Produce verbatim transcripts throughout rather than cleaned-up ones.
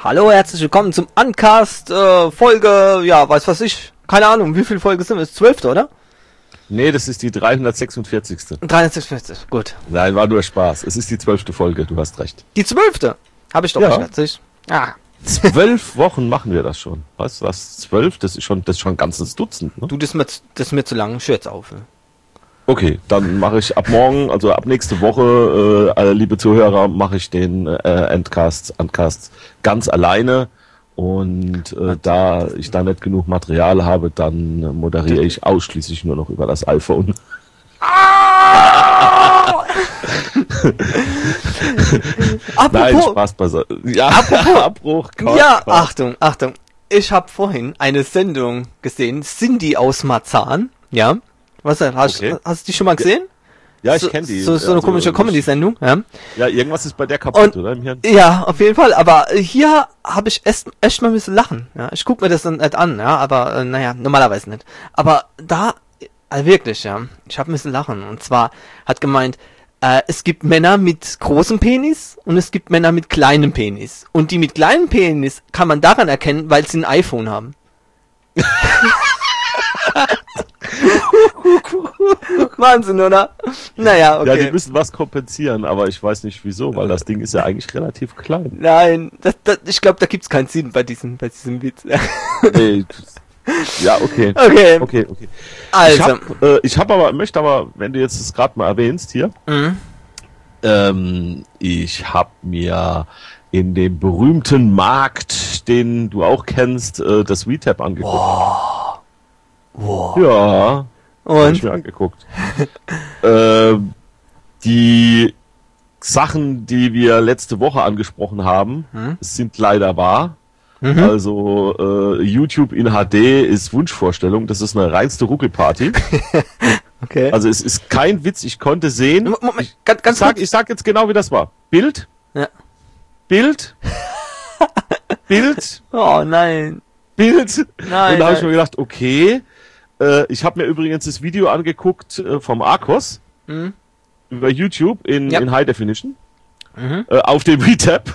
Hallo, herzlich willkommen zum Uncast, äh, Folge, ja, weiß was ich, keine Ahnung, wie viel Folge sind wir? Das zwölfte, oder? Nee, das ist die dreihundertsechsundvierzigste. dreihundertsechsundvierzig, gut. Nein, war nur Spaß. Es ist die zwölfte Folge, du hast recht. Die zwölfte? Habe ich doch Ja. nicht erzählt. Ah. Zwölf Wochen machen wir das schon. Weißt du was? Zwölf, das ist schon, das ist schon ein ganzes Dutzend, ne? Du, das ist mir, das ist mir zu lang, Shirts auf. Ne? Okay, dann mache ich ab morgen, also ab nächste Woche, äh, alle liebe Zuhörer, mache ich den äh, Endcast, Uncast ganz alleine. Und äh, da ich da nicht genug Material habe, dann äh, moderiere ich ausschließlich nur noch über das iPhone. Nein, Spaß beiseite. Ja, apropos, Abbruch. Gott, ja, Gott. Achtung, Achtung. Ich habe vorhin eine Sendung gesehen, Cindy aus Marzahn, ja. Was hast, Okay. hast du die schon mal gesehen? Ja, ich so, kenne die. So, so eine Also, komische ich- Comedy-Sendung, ja. Ja, irgendwas ist bei der kaputt, Und- oder? Im Hirn? Ja, auf jeden Fall. Aber hier habe ich echt, echt mal ein bisschen lachen. Ja, ich guck mir das dann nicht an, ja, aber äh, naja, normalerweise nicht. Aber da, äh, wirklich, ja, ich habe ein bisschen lachen. Und zwar hat gemeint, äh, es gibt Männer mit großem Penis und es gibt Männer mit kleinem Penis. Und die mit kleinem Penis kann man daran erkennen, weil sie ein iPhone haben. Wahnsinn, oder? Naja, okay. Ja, die müssen was kompensieren, aber ich weiß nicht wieso, weil das Ding ist ja eigentlich relativ klein. Nein, das, das, ich glaube, da gibt's keinen Sinn bei diesem, bei diesem Witz. Nee, ja, okay. Okay, Okay, okay. also. Ich hab, äh, ich hab aber, möchte aber, wenn du jetzt das gerade mal erwähnst hier, Mhm. ähm, ich hab mir in dem berühmten Markt, den du auch kennst, äh, das WeTap angeguckt. Wow. Ja, hab ich Und? mir angeguckt. ähm, die Sachen, die wir letzte Woche angesprochen haben, Hm? sind leider wahr. Mhm. Also äh, YouTube in H D ist Wunschvorstellung. Das ist eine reinste Ruckelparty. Okay. Also es ist kein Witz. Ich konnte sehen. Mo- Moment, ich, ganz, ganz ich, sag, kurz. ich sag jetzt genau, wie das war. Bild, Ja. Bild, Bild, Oh nein. Bild. Nein, Und da habe nein. ich mir gedacht, okay. Äh, ich habe mir übrigens das Video angeguckt äh, vom Arcos Mhm. über YouTube in, Ja. in High Definition. Mhm. Äh, auf dem WeTap.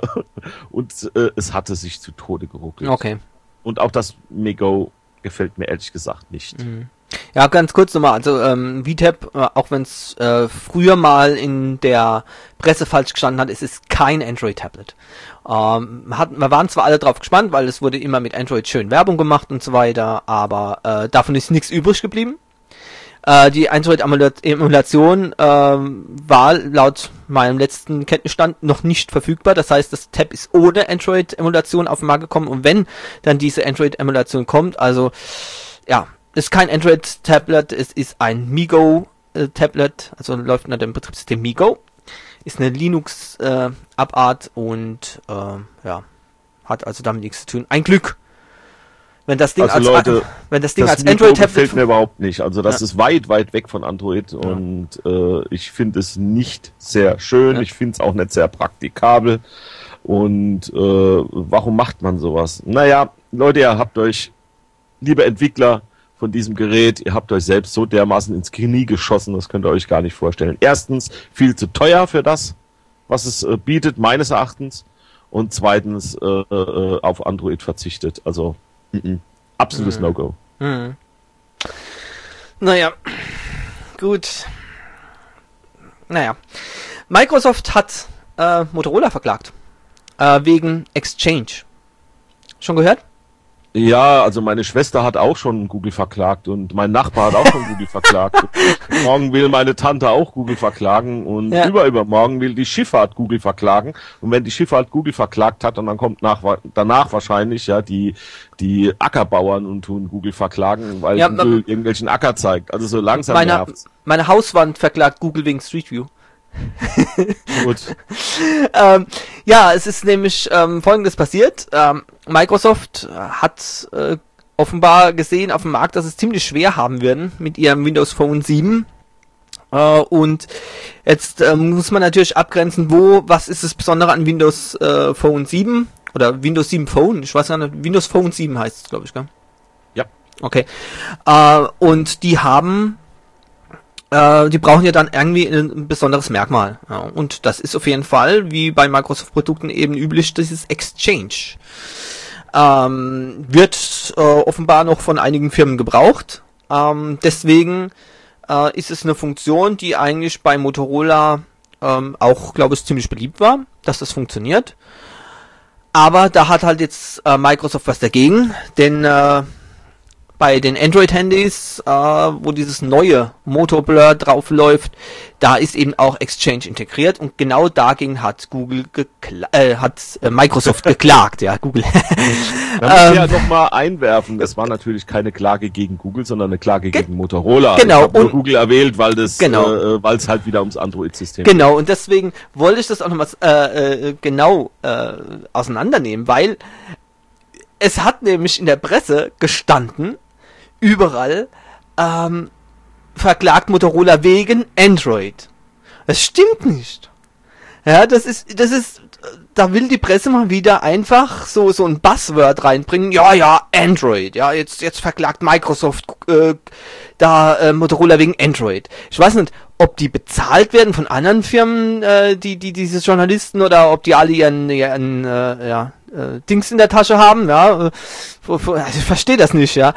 Und äh, es hatte sich zu Tode geruckelt. Okay. Und auch das Mego gefällt mir ehrlich gesagt nicht. Ja, ganz kurz nochmal. Also ähm, VTap, äh, auch wenn es äh, früher mal in der Presse falsch gestanden hat, es ist kein Android-Tablet. Ähm, hat, wir waren zwar alle drauf gespannt, weil es wurde immer mit Android schön Werbung gemacht und so weiter, aber äh, davon ist nichts übrig geblieben. Äh, die Android-Emulation ähm, war laut meinem letzten Kenntnisstand noch nicht verfügbar. Das heißt, das Tab ist ohne Android-Emulation auf den Markt gekommen. Und wenn dann diese Android-Emulation kommt, also ja, ist kein Android-Tablet, es ist ein MeGo-Tablet, also läuft unter dem Betriebssystem MeGo. Ist eine Linux-Abart und äh, ja, hat also damit nichts zu tun. Ein Glück! Wenn das Ding Also als, Leute, wenn das Ding das als Mego Android-Tablet gefällt mir überhaupt nicht. Also das Ja. ist weit, weit weg von Android und äh, ich finde es nicht sehr schön. Ja. Ich finde es auch nicht sehr praktikabel. Und äh, warum macht man sowas? Naja, Leute, ihr habt euch, liebe Entwickler von diesem Gerät, ihr habt euch selbst so dermaßen ins Knie geschossen, das könnt ihr euch gar nicht vorstellen. Erstens, viel zu teuer für das, was es äh, bietet, meines Erachtens. Und zweitens, äh, äh, auf Android verzichtet. Also, mm-mm. absolutes Mhm. No-Go. Hm. Naja, gut. Naja. Microsoft hat äh, Motorola verklagt. Äh, wegen Exchange. Schon gehört? Ja, also meine Schwester hat auch schon Google verklagt und mein Nachbar hat auch schon Google verklagt. Morgen will meine Tante auch Google verklagen und Ja. überübermorgen will die Schifffahrt Google verklagen. Und wenn die Schifffahrt Google verklagt hat, und dann kommt nach, danach wahrscheinlich ja die die Ackerbauern und tun Google verklagen, weil Ja, Google ma- irgendwelchen Acker zeigt. Also so langsam Meine, nervt's. meine Hauswand verklagt Google wegen Street View. Gut. ähm, ja, es ist nämlich ähm, Folgendes passiert. Ähm, Microsoft hat äh, offenbar gesehen auf dem Markt, dass es ziemlich schwer haben werden mit ihrem Windows Phone sieben. Äh, und jetzt ähm, muss man natürlich abgrenzen, wo, was ist das Besondere an Windows äh, Phone sieben? Oder Windows sieben Phone? Ich weiß gar nicht. Windows Phone sieben heißt es, glaube ich, gell? Ja. Okay. Äh, und die haben äh, die brauchen ja dann irgendwie ein besonderes Merkmal. Ja, und das ist auf jeden Fall, wie bei Microsoft-Produkten eben üblich, dieses Exchange. Ähm, wird äh, offenbar noch von einigen Firmen gebraucht. Ähm, deswegen äh, ist es eine Funktion, die eigentlich bei Motorola ähm, auch, glaube ich, ziemlich beliebt war, dass das funktioniert. Aber da hat halt jetzt äh, Microsoft was dagegen, denn äh, bei den Android-Handys, äh, wo dieses neue Motoblur drauf läuft, da ist eben auch Exchange integriert und genau dagegen hat Google gekla- äh, hat äh, Microsoft geklagt, ja, Google. Da muss ich ja nochmal einwerfen, es war natürlich keine Klage gegen Google, sondern eine Klage Ge- gegen Motorola. Genau. Ich habe nur Und Google erwählt, weil das, genau. äh, weil es halt wieder ums Android-System geht. Genau, und deswegen wollte ich das auch nochmal äh, äh, genau äh, auseinandernehmen, weil es hat nämlich in der Presse gestanden, überall, ähm, verklagt Motorola wegen Android. Das stimmt nicht. Ja, das ist, das ist, da will die Presse mal wieder einfach so, so ein Buzzword reinbringen. Ja, ja, Android. Ja, jetzt, jetzt verklagt Microsoft, äh, da, äh, Motorola wegen Android. Ich weiß nicht, ob die bezahlt werden von anderen Firmen, äh, die, die, diese Journalisten, oder ob die alle ihren, ihren, äh, ja, äh, Dings in der Tasche haben, ja. Äh, also ich verstehe das nicht, ja.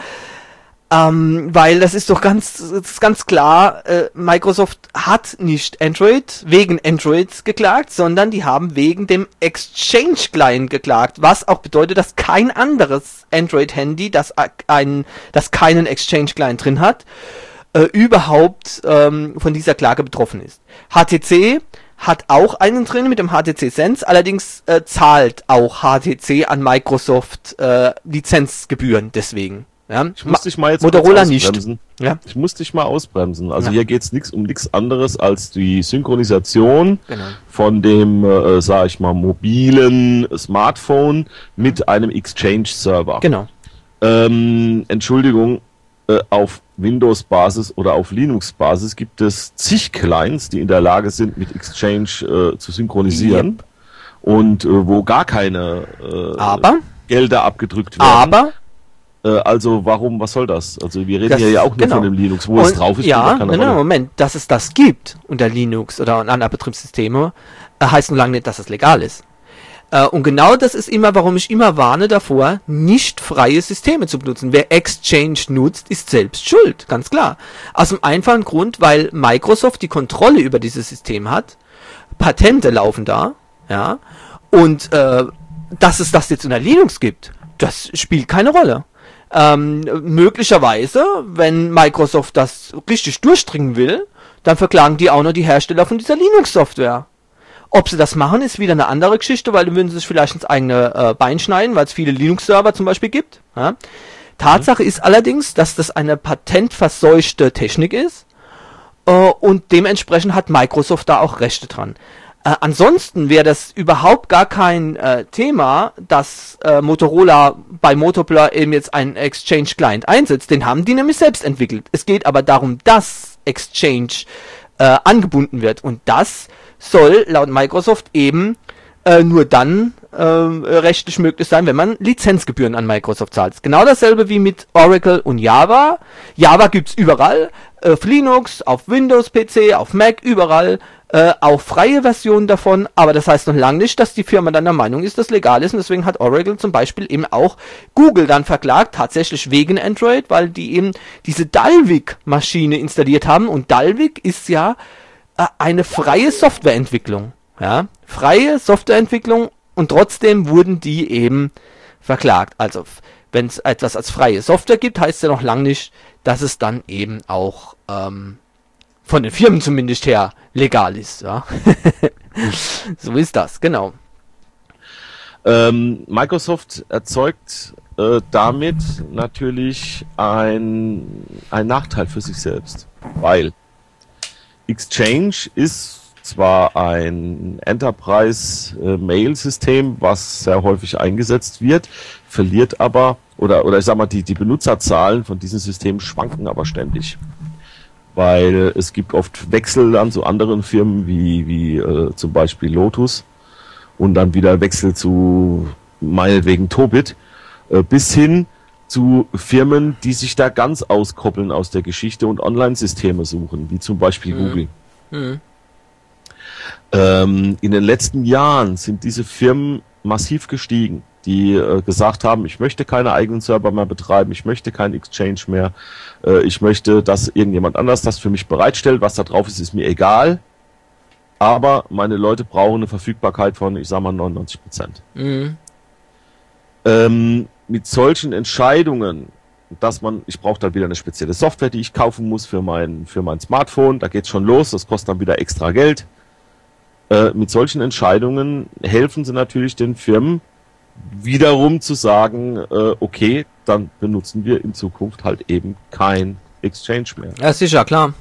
Ähm, weil das ist doch ganz, ist ganz klar, äh, Microsoft hat nicht Android wegen Android geklagt, sondern die haben wegen dem Exchange Client geklagt, was auch bedeutet, dass kein anderes Android-Handy, das ein, das keinen Exchange Client drin hat, äh, überhaupt ähm, von dieser Klage betroffen ist. H T C hat auch einen drin mit dem H T C Sense, allerdings äh, zahlt auch H T C an Microsoft äh, Lizenzgebühren deswegen. Ja, ich muss dich mal jetzt Motorola kurz ausbremsen. Nicht. Ja. Ich muss dich mal ausbremsen. Also ja. hier geht's nix um nichts anderes als die Synchronisation genau. von dem, äh, sag ich mal, mobilen Smartphone mit einem Exchange-Server. Genau. Ähm, Entschuldigung, äh, auf Windows-Basis oder auf Linux-Basis gibt es zig Clients, die in der Lage sind, mit Exchange äh, zu synchronisieren. Yep. Und äh, wo gar keine äh, aber, Gelder abgedrückt werden. Aber Also warum, was soll das? Also wir reden das, hier ja auch nur genau. von dem Linux, wo und, es drauf ist. Ja, nein, nein, Moment, dass es das gibt unter Linux oder anderen Betriebssystemen, äh, heißt nur lange nicht, dass es legal ist. Äh, und genau das ist immer, warum ich immer warne davor, nicht freie Systeme zu benutzen. Wer Exchange nutzt, ist selbst schuld, ganz klar. Aus dem einfachen Grund, weil Microsoft die Kontrolle über dieses System hat, Patente laufen da, ja, und äh, dass es das jetzt unter Linux gibt, das spielt keine Rolle. Ähm, möglicherweise, wenn Microsoft das richtig durchdringen will, dann verklagen die auch noch die Hersteller von dieser Linux-Software. Ob sie das machen, ist wieder eine andere Geschichte, weil dann würden sie sich vielleicht ins eigene äh, Bein schneiden, weil es viele Linux-Server zum Beispiel gibt. Ja? Tatsache mhm. ist allerdings, dass das eine patentverseuchte Technik ist äh, und dementsprechend hat Microsoft da auch Rechte dran. Äh, ansonsten wäre das überhaupt gar kein äh, Thema, dass äh, Motorola bei Motoblur eben jetzt einen Exchange Client einsetzt. Den haben die nämlich selbst entwickelt. Es geht aber darum, dass Exchange äh, angebunden wird. Und das soll laut Microsoft eben äh, nur dann äh, rechtlich möglich sein, wenn man Lizenzgebühren an Microsoft zahlt. Genau dasselbe wie mit Oracle und Java. Java gibt's überall, auf Linux, auf Windows-P C, auf Mac, überall. Äh, auch freie Versionen davon, aber das heißt noch lange nicht, dass die Firma dann der Meinung ist, dass legal ist, und deswegen hat Oracle zum Beispiel eben auch Google dann verklagt, tatsächlich wegen Android, weil die eben diese Dalvik-Maschine installiert haben, und Dalvik ist ja äh, eine freie Softwareentwicklung, ja, freie Softwareentwicklung, und trotzdem wurden die eben verklagt. Also, wenn es etwas als freie Software gibt, heißt ja noch lange nicht, dass es dann eben auch ähm, von den Firmen zumindest her legal ist, ja. So ist das, genau. Ähm, Microsoft erzeugt äh, damit natürlich ein, ein Nachteil für sich selbst, weil Exchange ist zwar ein Enterprise-Mail-System, was sehr häufig eingesetzt wird, verliert aber, oder, oder ich sag mal, die, die Benutzerzahlen von diesem System schwanken aber ständig. Weil es gibt oft Wechsel dann zu anderen Firmen, wie, wie äh, zum Beispiel Lotus, und dann wieder Wechsel zu meinetwegen Tobit, äh, bis hin zu Firmen, die sich da ganz auskoppeln aus der Geschichte und Online-Systeme suchen, wie zum Beispiel mhm. Google. Mhm. Ähm, in den letzten Jahren sind diese Firmen massiv gestiegen, die äh, gesagt haben, ich möchte keine eigenen Server mehr betreiben, ich möchte keinen Exchange mehr, äh, ich möchte, dass irgendjemand anders das für mich bereitstellt, was da drauf ist, ist mir egal, aber meine Leute brauchen eine Verfügbarkeit von, ich sag mal, neunundneunzig Prozent. Mhm. Ähm, mit solchen Entscheidungen, dass man, ich brauche dann wieder eine spezielle Software, die ich kaufen muss für mein, für mein Smartphone, da geht's schon los, das kostet dann wieder extra Geld. Äh, mit solchen Entscheidungen helfen sie natürlich den Firmen wiederum zu sagen, äh, okay, dann benutzen wir in Zukunft halt eben kein Exchange mehr. Ja, sicher, klar.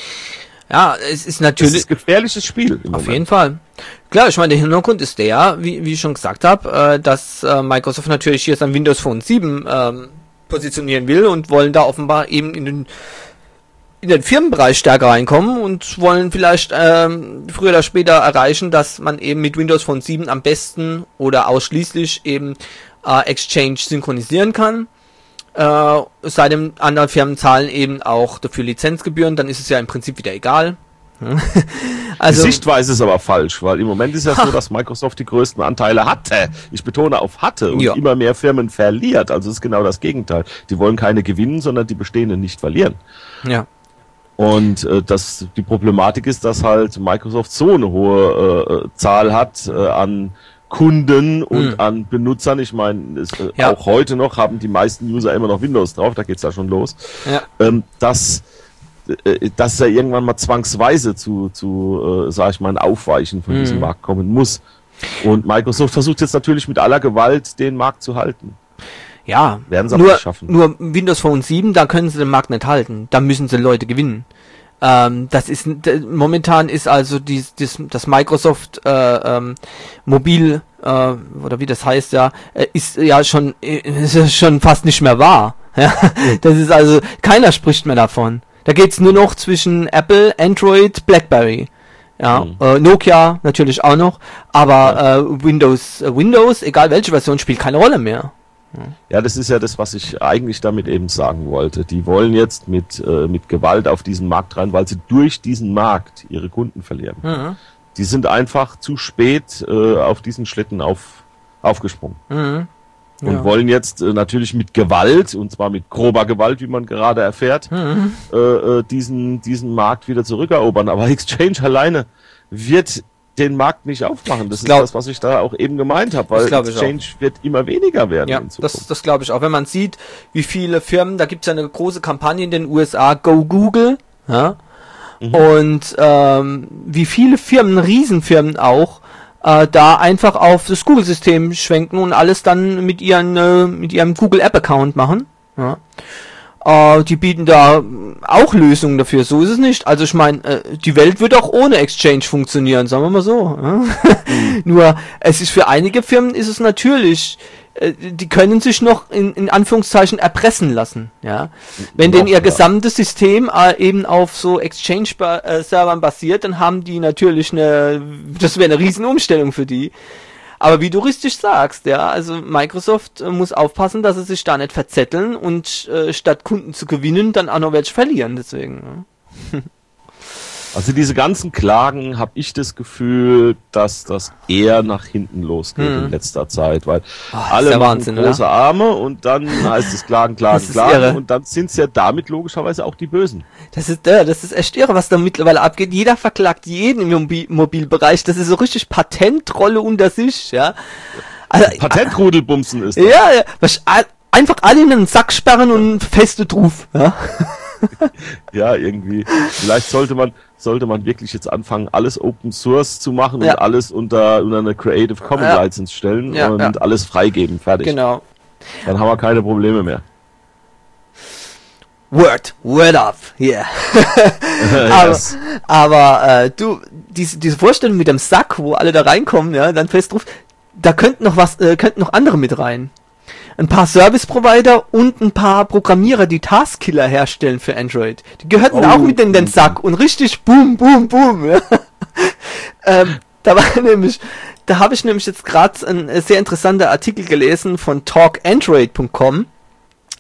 Ja, es ist natürlich... Das ist ein gefährliches Spiel. Auf Moment. jeden Fall. Klar, ich meine, der Hintergrund ist der, wie, wie ich schon gesagt habe, äh, dass äh, Microsoft natürlich hier sein Windows Phone sieben ähm, positionieren will und wollen da offenbar eben in den in den Firmenbereich stärker reinkommen und wollen vielleicht ähm, früher oder später erreichen, dass man eben mit Windows Phone sieben am besten oder ausschließlich eben äh, Exchange synchronisieren kann. Äh, seitdem andere Firmen zahlen eben auch dafür Lizenzgebühren, dann ist es ja im Prinzip wieder egal. Also, die Sichtweise ist aber falsch, weil im Moment ist ja so, dass Microsoft die größten Anteile hatte. Ich betone auf hatte und ja. immer mehr Firmen verliert. Also es ist genau das Gegenteil. Die wollen keine gewinnen, sondern die bestehenden nicht verlieren. Ja. Und äh, das, die Problematik ist, dass halt Microsoft so eine hohe äh, Zahl hat äh, an Kunden und mhm. an Benutzern. Ich meine, äh, ja. auch heute noch haben die meisten User immer noch Windows drauf, da geht's da schon los. Ja. Ähm, dass, äh, dass er irgendwann mal zwangsweise zu, zu äh, sag ich mal, ein Aufweichen von mhm. diesem Markt kommen muss. Und Microsoft versucht jetzt natürlich mit aller Gewalt, den Markt zu halten. Ja, werden sie nur, nicht schaffen. Nur Windows Phone sieben, da können sie den Markt nicht halten. Da müssen sie Leute gewinnen. Ähm, das ist momentan ist also die, das, das Microsoft äh, ähm, Mobil äh, oder wie das heißt ja, äh, ist ja schon ist ja schon fast nicht mehr wahr. Ja? Das ist also keiner spricht mehr davon. Da geht's nur noch zwischen Apple, Android, BlackBerry. Ja, mhm. äh, Nokia natürlich auch noch, aber ja. äh, Windows äh, Windows, egal welche Version, spielt keine Rolle mehr. Ja, das ist ja das, was ich eigentlich damit eben sagen wollte. Die wollen jetzt mit äh, mit Gewalt auf diesen Markt rein, weil sie durch diesen Markt ihre Kunden verlieren. Mhm. Die sind einfach zu spät äh, auf diesen Schlitten auf, aufgesprungen. Mhm. Ja. Und wollen jetzt äh, natürlich mit Gewalt, und zwar mit grober Gewalt, wie man gerade erfährt, mhm. äh, äh, diesen diesen Markt wieder zurückerobern. Aber Exchange alleine wird den Markt nicht aufmachen. Das, das ist das, was ich da auch eben gemeint habe, weil Exchange wird immer weniger werden. Ja, in Zukunft. das, das glaube ich auch. Wenn man sieht, wie viele Firmen, da gibt es ja eine große Kampagne in den U S A, Go Google, ja, mhm. und ähm, wie viele Firmen, Riesenfirmen auch, äh, da einfach auf das Google-System schwenken und alles dann mit ihren äh, mit ihrem Google App-Account machen. Ja. Uh, die bieten da auch Lösungen dafür, so ist es nicht. Also ich meine, äh, die Welt wird auch ohne Exchange funktionieren, sagen wir mal so. Ja? Mhm. Nur, es ist für einige Firmen ist es natürlich, äh, die können sich noch in, in Anführungszeichen erpressen lassen. Ja, wenn noch, denn ihr ja. gesamtes System äh, eben auf so Exchange-Servern basiert, dann haben die natürlich eine, das wäre eine riesen Umstellung für die. Aber wie du richtig sagst, ja, also Microsoft äh, muss aufpassen, dass sie sich da nicht verzetteln und äh, statt Kunden zu gewinnen, dann auch noch welche verlieren, deswegen. Ja. Also diese ganzen Klagen, habe ich das Gefühl, dass das eher nach hinten losgeht hm. in letzter Zeit, weil oh, alle ja machen Wahnsinn, große oder? Arme und dann heißt es Klagen, Klagen, Klagen irre. Und dann sind es ja damit logischerweise auch die Bösen. Das ist äh, das ist echt irre, was da mittlerweile abgeht. Jeder verklagt jeden im Mobil- Mobilbereich. Das ist so richtig Patentrolle unter sich, ja. Also, Patentrudelbumsen ist das. Ja, ja. Was, einfach alle in einen Sack sperren und feste drauf, ja. Ja, irgendwie. Vielleicht sollte man sollte man wirklich jetzt anfangen, alles Open Source zu machen ja. und alles unter, unter eine Creative Commons ja. License stellen ja, und ja. alles freigeben. Fertig. Genau. Dann haben wir keine Probleme mehr. Word, word up, yeah. aber yes. aber äh, du, diese, diese Vorstellung mit dem Sack, wo alle da reinkommen, ja, dann fest drauf, da könnten noch was, äh, könnten noch andere mit rein. Ein paar Service-Provider und ein paar Programmierer, die Taskkiller herstellen für Android. Die gehörten oh. auch mit in den Sack und richtig boom, boom, boom. Ja. ähm, da war nämlich, da habe ich nämlich jetzt gerade ein sehr interessanter Artikel gelesen von talk android punkt com.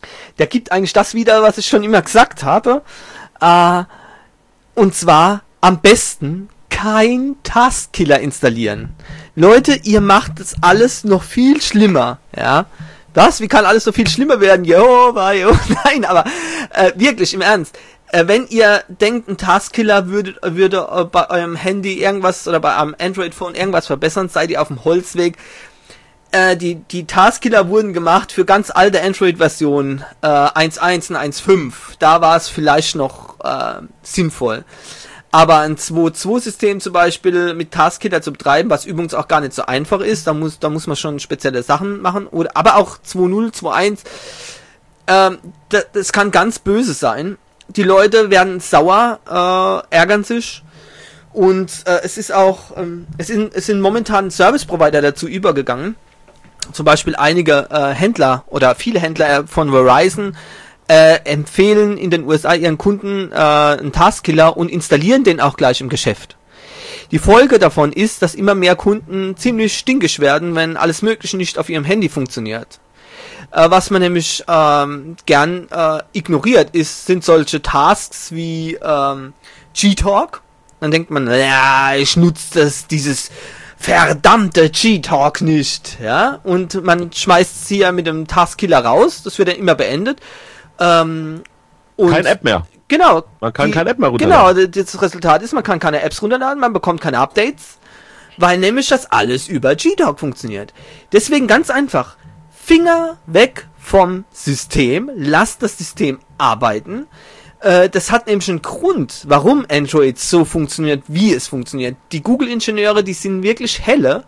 Der gibt eigentlich das wieder, was ich schon immer gesagt habe. Äh, und zwar am besten kein Taskkiller installieren. Leute, ihr macht das alles noch viel schlimmer. Ja. Was? Wie kann alles so viel schlimmer werden? Jehova, Jehova. Nein, aber äh, wirklich, im Ernst. Äh, wenn ihr denkt, ein Taskkiller würde, würde äh, bei eurem Handy irgendwas oder bei einem Android-Phone irgendwas verbessern, seid ihr auf dem Holzweg. Äh, die, die Taskkiller wurden gemacht für ganz alte Android-Versionen, äh, eins Punkt eins und eins Punkt fünf. Da war es vielleicht noch äh, sinnvoll. Aber ein zwei Punkt zwei-System zum Beispiel mit Taskkiller zu betreiben, was übrigens auch gar nicht so einfach ist, da muss, da muss man schon spezielle Sachen machen. Oder, aber auch zwei Punkt null, zwei Punkt eins, ähm, das, das kann ganz böse sein. Die Leute werden sauer, äh, ärgern sich. Und äh, es ist auch, ähm, es, sind, es sind momentan Service-Provider dazu übergegangen. Zum Beispiel einige äh, Händler oder viele Händler von Verizon äh, empfehlen in den U S A ihren Kunden äh, einen Taskkiller und installieren den auch gleich im Geschäft. Die Folge davon ist, dass immer mehr Kunden ziemlich stinkig werden, wenn alles Mögliche nicht auf ihrem Handy funktioniert. Äh, was man nämlich ähm, gern äh, ignoriert ist, sind solche Tasks wie ähm, G-Talk. Dann denkt man, ja, ich nutze das, dieses verdammte G-Talk nicht, ja, und man schmeißt sie ja mit dem Taskkiller raus, das wird dann immer beendet. Ähm, und Kein App mehr. Genau. Man kann die, keine App mehr runterladen. Genau, das Resultat ist, man kann keine Apps runterladen, man bekommt keine Updates, weil nämlich das alles über G-Talk funktioniert. Deswegen ganz einfach, Finger weg vom System, lasst das System arbeiten. Äh, das hat nämlich einen Grund, warum Android so funktioniert, wie es funktioniert. Die Google-Ingenieure, die sind wirklich helle.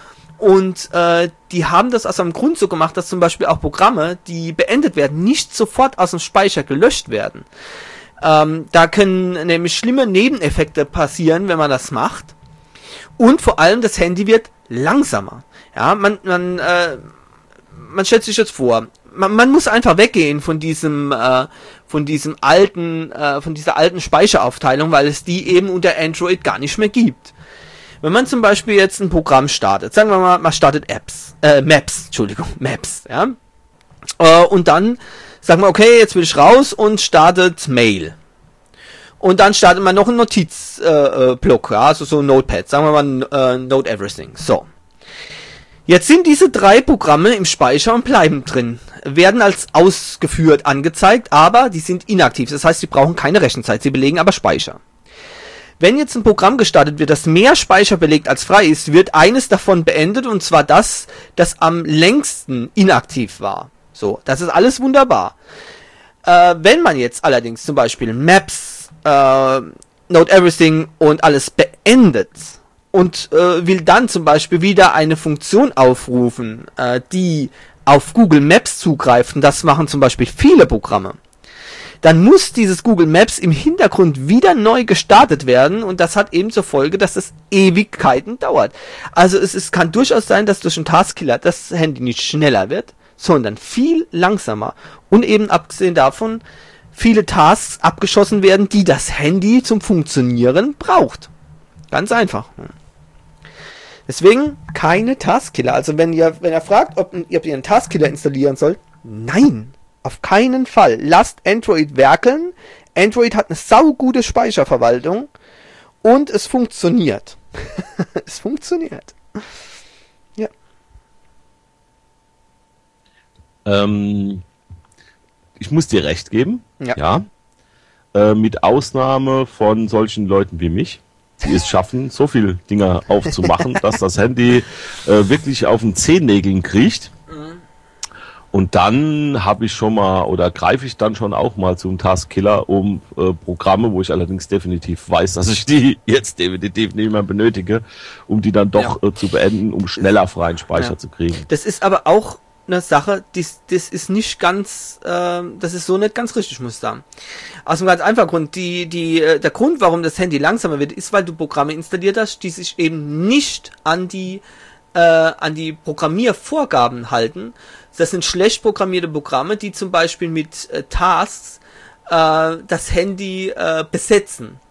Und äh, die haben das aus einem Grund so gemacht, dass zum Beispiel auch Programme, die beendet werden, nicht sofort aus dem Speicher gelöscht werden. Ähm, da können nämlich schlimme Nebeneffekte passieren, wenn man das macht. Und vor allem das Handy wird langsamer. Ja, man man äh, man stellt sich jetzt vor, man, man muss einfach weggehen von diesem äh, von diesem alten äh, von dieser alten Speicheraufteilung, weil es die eben unter Android gar nicht mehr gibt. Wenn man zum Beispiel jetzt ein Programm startet, sagen wir mal, man startet Apps, äh, Maps, Entschuldigung, Maps, ja, äh, und dann sagen wir, okay, jetzt will ich raus und startet Mail. Und dann startet man noch einen Notizblock, äh, ja, also so ein Notepad, sagen wir mal äh, Note Everything. So. Jetzt sind diese drei Programme im Speicher und bleiben drin, werden als ausgeführt angezeigt, aber die sind inaktiv, das heißt, sie brauchen keine Rechenzeit, sie belegen aber Speicher. Wenn jetzt ein Programm gestartet wird, das mehr Speicher belegt als frei ist, wird eines davon beendet, und zwar das, das am längsten inaktiv war. So, das ist alles wunderbar. Äh, wenn man jetzt allerdings zum Beispiel Maps, äh, Note Everything und alles beendet und äh, will dann zum Beispiel wieder eine Funktion aufrufen, äh, die auf Google Maps zugreift, und das machen zum Beispiel viele Programme, dann muss dieses Google Maps im Hintergrund wieder neu gestartet werden, und das hat eben zur Folge, dass das Ewigkeiten dauert. Also es, es kann durchaus sein, dass durch einen Taskkiller das Handy nicht schneller wird, sondern viel langsamer, und eben abgesehen davon viele Tasks abgeschossen werden, die das Handy zum Funktionieren braucht. Ganz einfach. Deswegen keine Taskkiller. Also wenn ihr, wenn ihr fragt, ob, ob ihr einen Taskkiller installieren sollt, nein. Auf keinen Fall. Lasst Android werkeln. Android hat eine saugute Speicherverwaltung und es funktioniert. Es funktioniert. Ja. Ähm, ich muss dir recht geben. Ja. ja. Äh, mit Ausnahme von solchen Leuten wie mich, die es schaffen, so viel Dinger aufzumachen, dass das Handy äh, wirklich auf den Zehennägeln kriecht. Und dann habe ich schon mal, oder greife ich dann schon auch mal zum Taskkiller, um äh, Programme, wo ich allerdings definitiv weiß, dass ich die jetzt definitiv nicht mehr benötige, um die dann doch ja. äh, zu beenden, um schneller freien Speicher ja. zu kriegen. Das ist aber auch eine Sache, das, das ist nicht ganz, äh, das ist so nicht ganz richtig, muss ich sagen. Aus einem ganz einfachen Grund, die, die, äh, der Grund, warum das Handy langsamer wird, ist, weil du Programme installiert hast, die sich eben nicht an die, äh, an die Programmiervorgaben halten. Das sind schlecht programmierte Programme, die zum Beispiel mit äh, Tasks äh, das Handy äh, besetzen.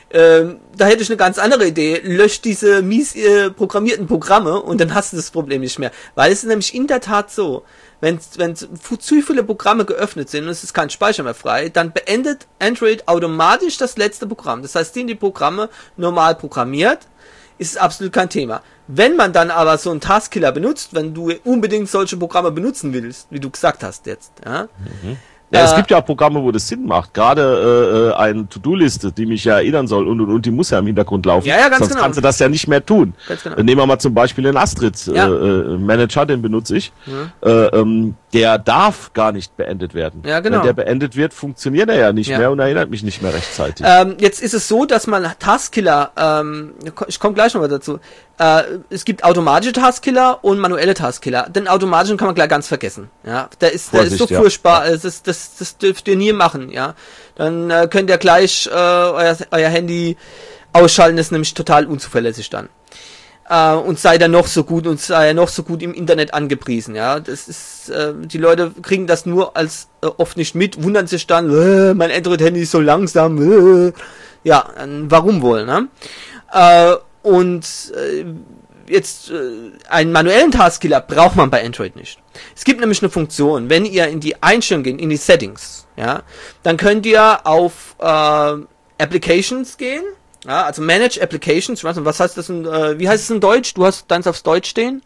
Ähm, da hätte ich eine ganz andere Idee. Löscht diese mies äh, programmierten Programme und dann hast du das Problem nicht mehr. Weil es ist nämlich in der Tat so, wenn wenn zu viele Programme geöffnet sind und es ist kein Speicher mehr frei, dann beendet Android automatisch das letzte Programm. Das heißt, sind die Programme normal programmiert, ist es absolut kein Thema. Wenn man dann aber so einen Taskkiller benutzt, wenn du unbedingt solche Programme benutzen willst, wie du gesagt hast jetzt, ja, mhm. Ja, es gibt ja auch Programme, wo das Sinn macht. Gerade äh, eine To-Do-Liste, die mich ja erinnern soll und und und, die muss ja im Hintergrund laufen. Ja, ja, ganz Sonst genau. kannst du das ja nicht mehr tun. Ganz genau. Nehmen wir mal zum Beispiel den Astrid-Manager, Ja. äh, den benutze ich. Mhm. Äh, ähm, der darf gar nicht beendet werden. Ja, genau. Wenn der beendet wird, funktioniert er ja nicht Ja. mehr und erinnert mich nicht mehr rechtzeitig. Ähm, jetzt ist es so, dass man Taskkiller, ähm, ich komme gleich noch mal dazu, äh, es gibt automatische Taskkiller und manuelle Taskkiller. Den automatischen kann man gleich ganz vergessen. Ja, der ist, der Vorsicht, ist so ja. furchtbar. Ja. Das, das, das dürft ihr nie machen. Ja, dann äh, könnt ihr gleich äh, euer, euer Handy ausschalten. Das ist nämlich total unzuverlässig dann. Äh, und sei dann noch so gut und sei noch so gut im Internet angepriesen. Ja, das ist, äh, die Leute kriegen das nur als äh, oft nicht mit, wundern sich dann, äh, mein Android-Handy ist so langsam. Äh. Ja, äh, warum wohl? Ne? Äh, Und äh, jetzt äh, einen manuellen Taskkiller braucht man bei Android nicht. Es gibt nämlich eine Funktion, wenn ihr in die Einstellungen geht, in die Settings, ja, dann könnt ihr auf äh, Applications gehen, ja, also Manage Applications, ich weiß nicht, was heißt das in, äh, wie heißt es in Deutsch? Du hast deins aufs Deutsch stehen?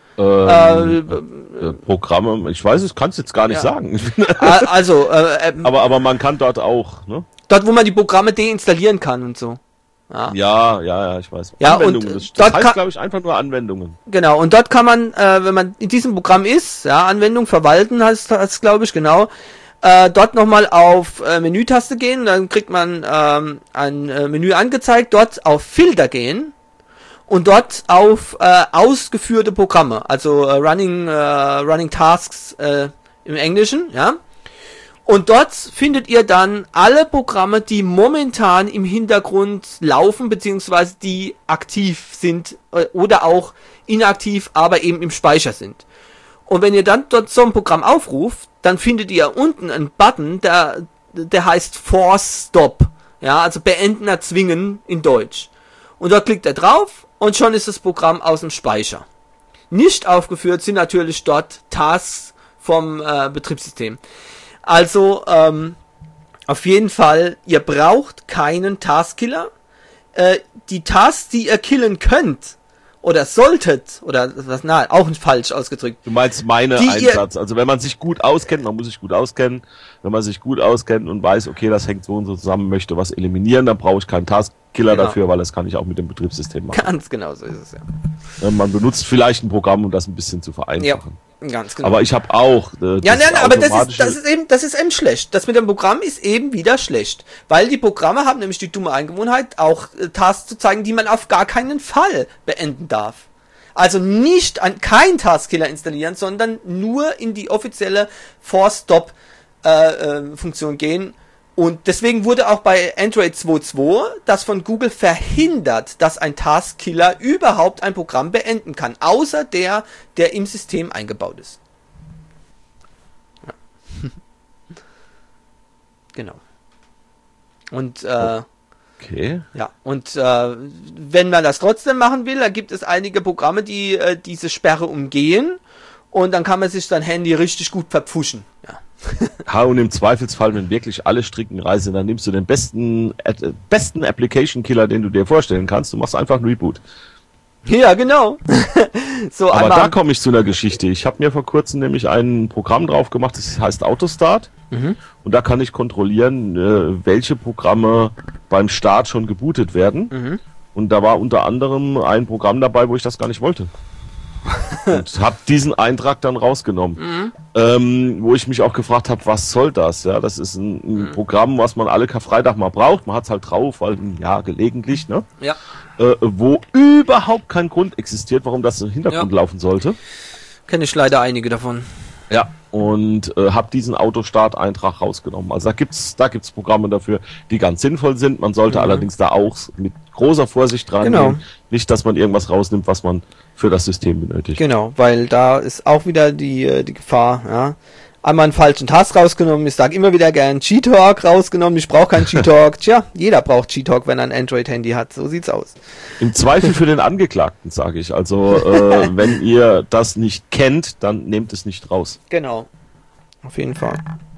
Ähm, äh, äh, Programme, ich weiß es, kannst jetzt gar nicht ja. sagen. Also, äh, äh, aber aber man kann dort auch, ne? Dort, wo man die Programme deinstallieren kann und so. Ja, ja, ja, ja, ich weiß. Ja, Anwendungen, und das, das dort heißt, kann- glaube ich, einfach nur Anwendungen. Genau, und dort kann man, äh, wenn man in diesem Programm ist, ja, Anwendung verwalten heißt das, glaube ich, genau, äh, dort nochmal auf äh, Menütaste gehen, dann kriegt man ähm, ein äh, Menü angezeigt, dort auf Filter gehen und dort auf äh, ausgeführte Programme, also äh, Running äh, Running Tasks äh, im Englischen, ja. Und dort findet ihr dann alle Programme, die momentan im Hintergrund laufen, beziehungsweise die aktiv sind äh, oder auch inaktiv, aber eben im Speicher sind. Und wenn ihr dann dort so ein Programm aufruft, dann findet ihr unten einen Button, der, der heißt Force Stop. Ja, also beenden, erzwingen in Deutsch. Und dort klickt er drauf und schon ist das Programm aus dem Speicher. Nicht aufgeführt sind natürlich dort Tasks vom äh, Betriebssystem. Also, ähm, auf jeden Fall, ihr braucht keinen Taskkiller. Äh, die Tasks, die ihr killen könnt, oder solltet, oder was, na, auch falsch ausgedrückt. Du meinst meine Die Einsatz. Also wenn man sich gut auskennt, man muss sich gut auskennen, wenn man sich gut auskennt und weiß, okay, das hängt so und so zusammen, möchte was eliminieren, dann brauche ich keinen Taskkiller Genau. dafür, weil das kann ich auch mit dem Betriebssystem machen. Ganz genau so ist es, ja. Ja, man benutzt vielleicht ein Programm, um das ein bisschen zu vereinfachen. Ja, ganz genau. Aber ich habe auch... Äh, Ja, nein, aber das ist, automatische- das ist eben, das ist eben schlecht. Das mit dem Programm ist eben wieder schlecht. Weil die Programme haben nämlich die dumme Angewohnheit, auch äh, Tasks zu zeigen, die man auf gar keinen Fall beenden darf. Also nicht an kein Taskkiller installieren, sondern nur in die offizielle Force-Stop äh, äh, Funktion gehen. Und deswegen wurde auch bei Android zwei Punkt zwei das von Google verhindert, dass ein Taskkiller überhaupt ein Programm beenden kann, außer der, der im System eingebaut ist. Ja. Genau. Und äh, Okay. ja, und äh, wenn man das trotzdem machen will, da gibt es einige Programme, die äh, diese Sperre umgehen und dann kann man sich sein Handy richtig gut verpfuschen. Ja. Ha, und im Zweifelsfall, wenn wirklich alle Stricken reißen, dann nimmst du den besten, äh, besten Application-Killer, den du dir vorstellen kannst. Du machst einfach einen Reboot. Ja, genau. So, Aber einmal, da komme ich zu einer Geschichte. Ich habe mir vor kurzem nämlich ein Programm drauf gemacht, das heißt Autostart. Mhm. Und da kann ich kontrollieren, äh, welche Programme beim Start schon gebootet werden. Mhm. Und da war unter anderem ein Programm dabei, wo ich das gar nicht wollte. Und habe diesen Eintrag dann rausgenommen. Mhm. Ähm, wo ich mich auch gefragt habe, was soll das? Ja, das ist ein, ein Mhm. Programm, was man alle Karfreitag mal braucht. Man hat es halt drauf, weil ja, gelegentlich, ne? Ja, Äh, wo überhaupt kein Grund existiert, warum das im Hintergrund Ja. laufen sollte. kenne ich leider einige davon. Ja. Und äh, habe diesen Autostart-Eintrag rausgenommen. Also da gibt's da gibt's Programme dafür, die ganz sinnvoll sind. Man sollte Mhm. allerdings da auch mit großer Vorsicht dran Genau. gehen. Nicht, dass man irgendwas rausnimmt, was man für das System benötigt. Genau, weil da ist auch wieder die, äh, die Gefahr, ja. einmal einen falschen Task rausgenommen. Ich sage immer wieder gern G-Talk rausgenommen. Ich brauche keinen G-Talk. Tja, jeder braucht G-Talk, wenn er ein Android-Handy hat. So sieht's aus. Im Zweifel für den Angeklagten, sage ich. Also äh, wenn ihr das nicht kennt, dann nehmt es nicht raus. Genau. Auf jeden Fall.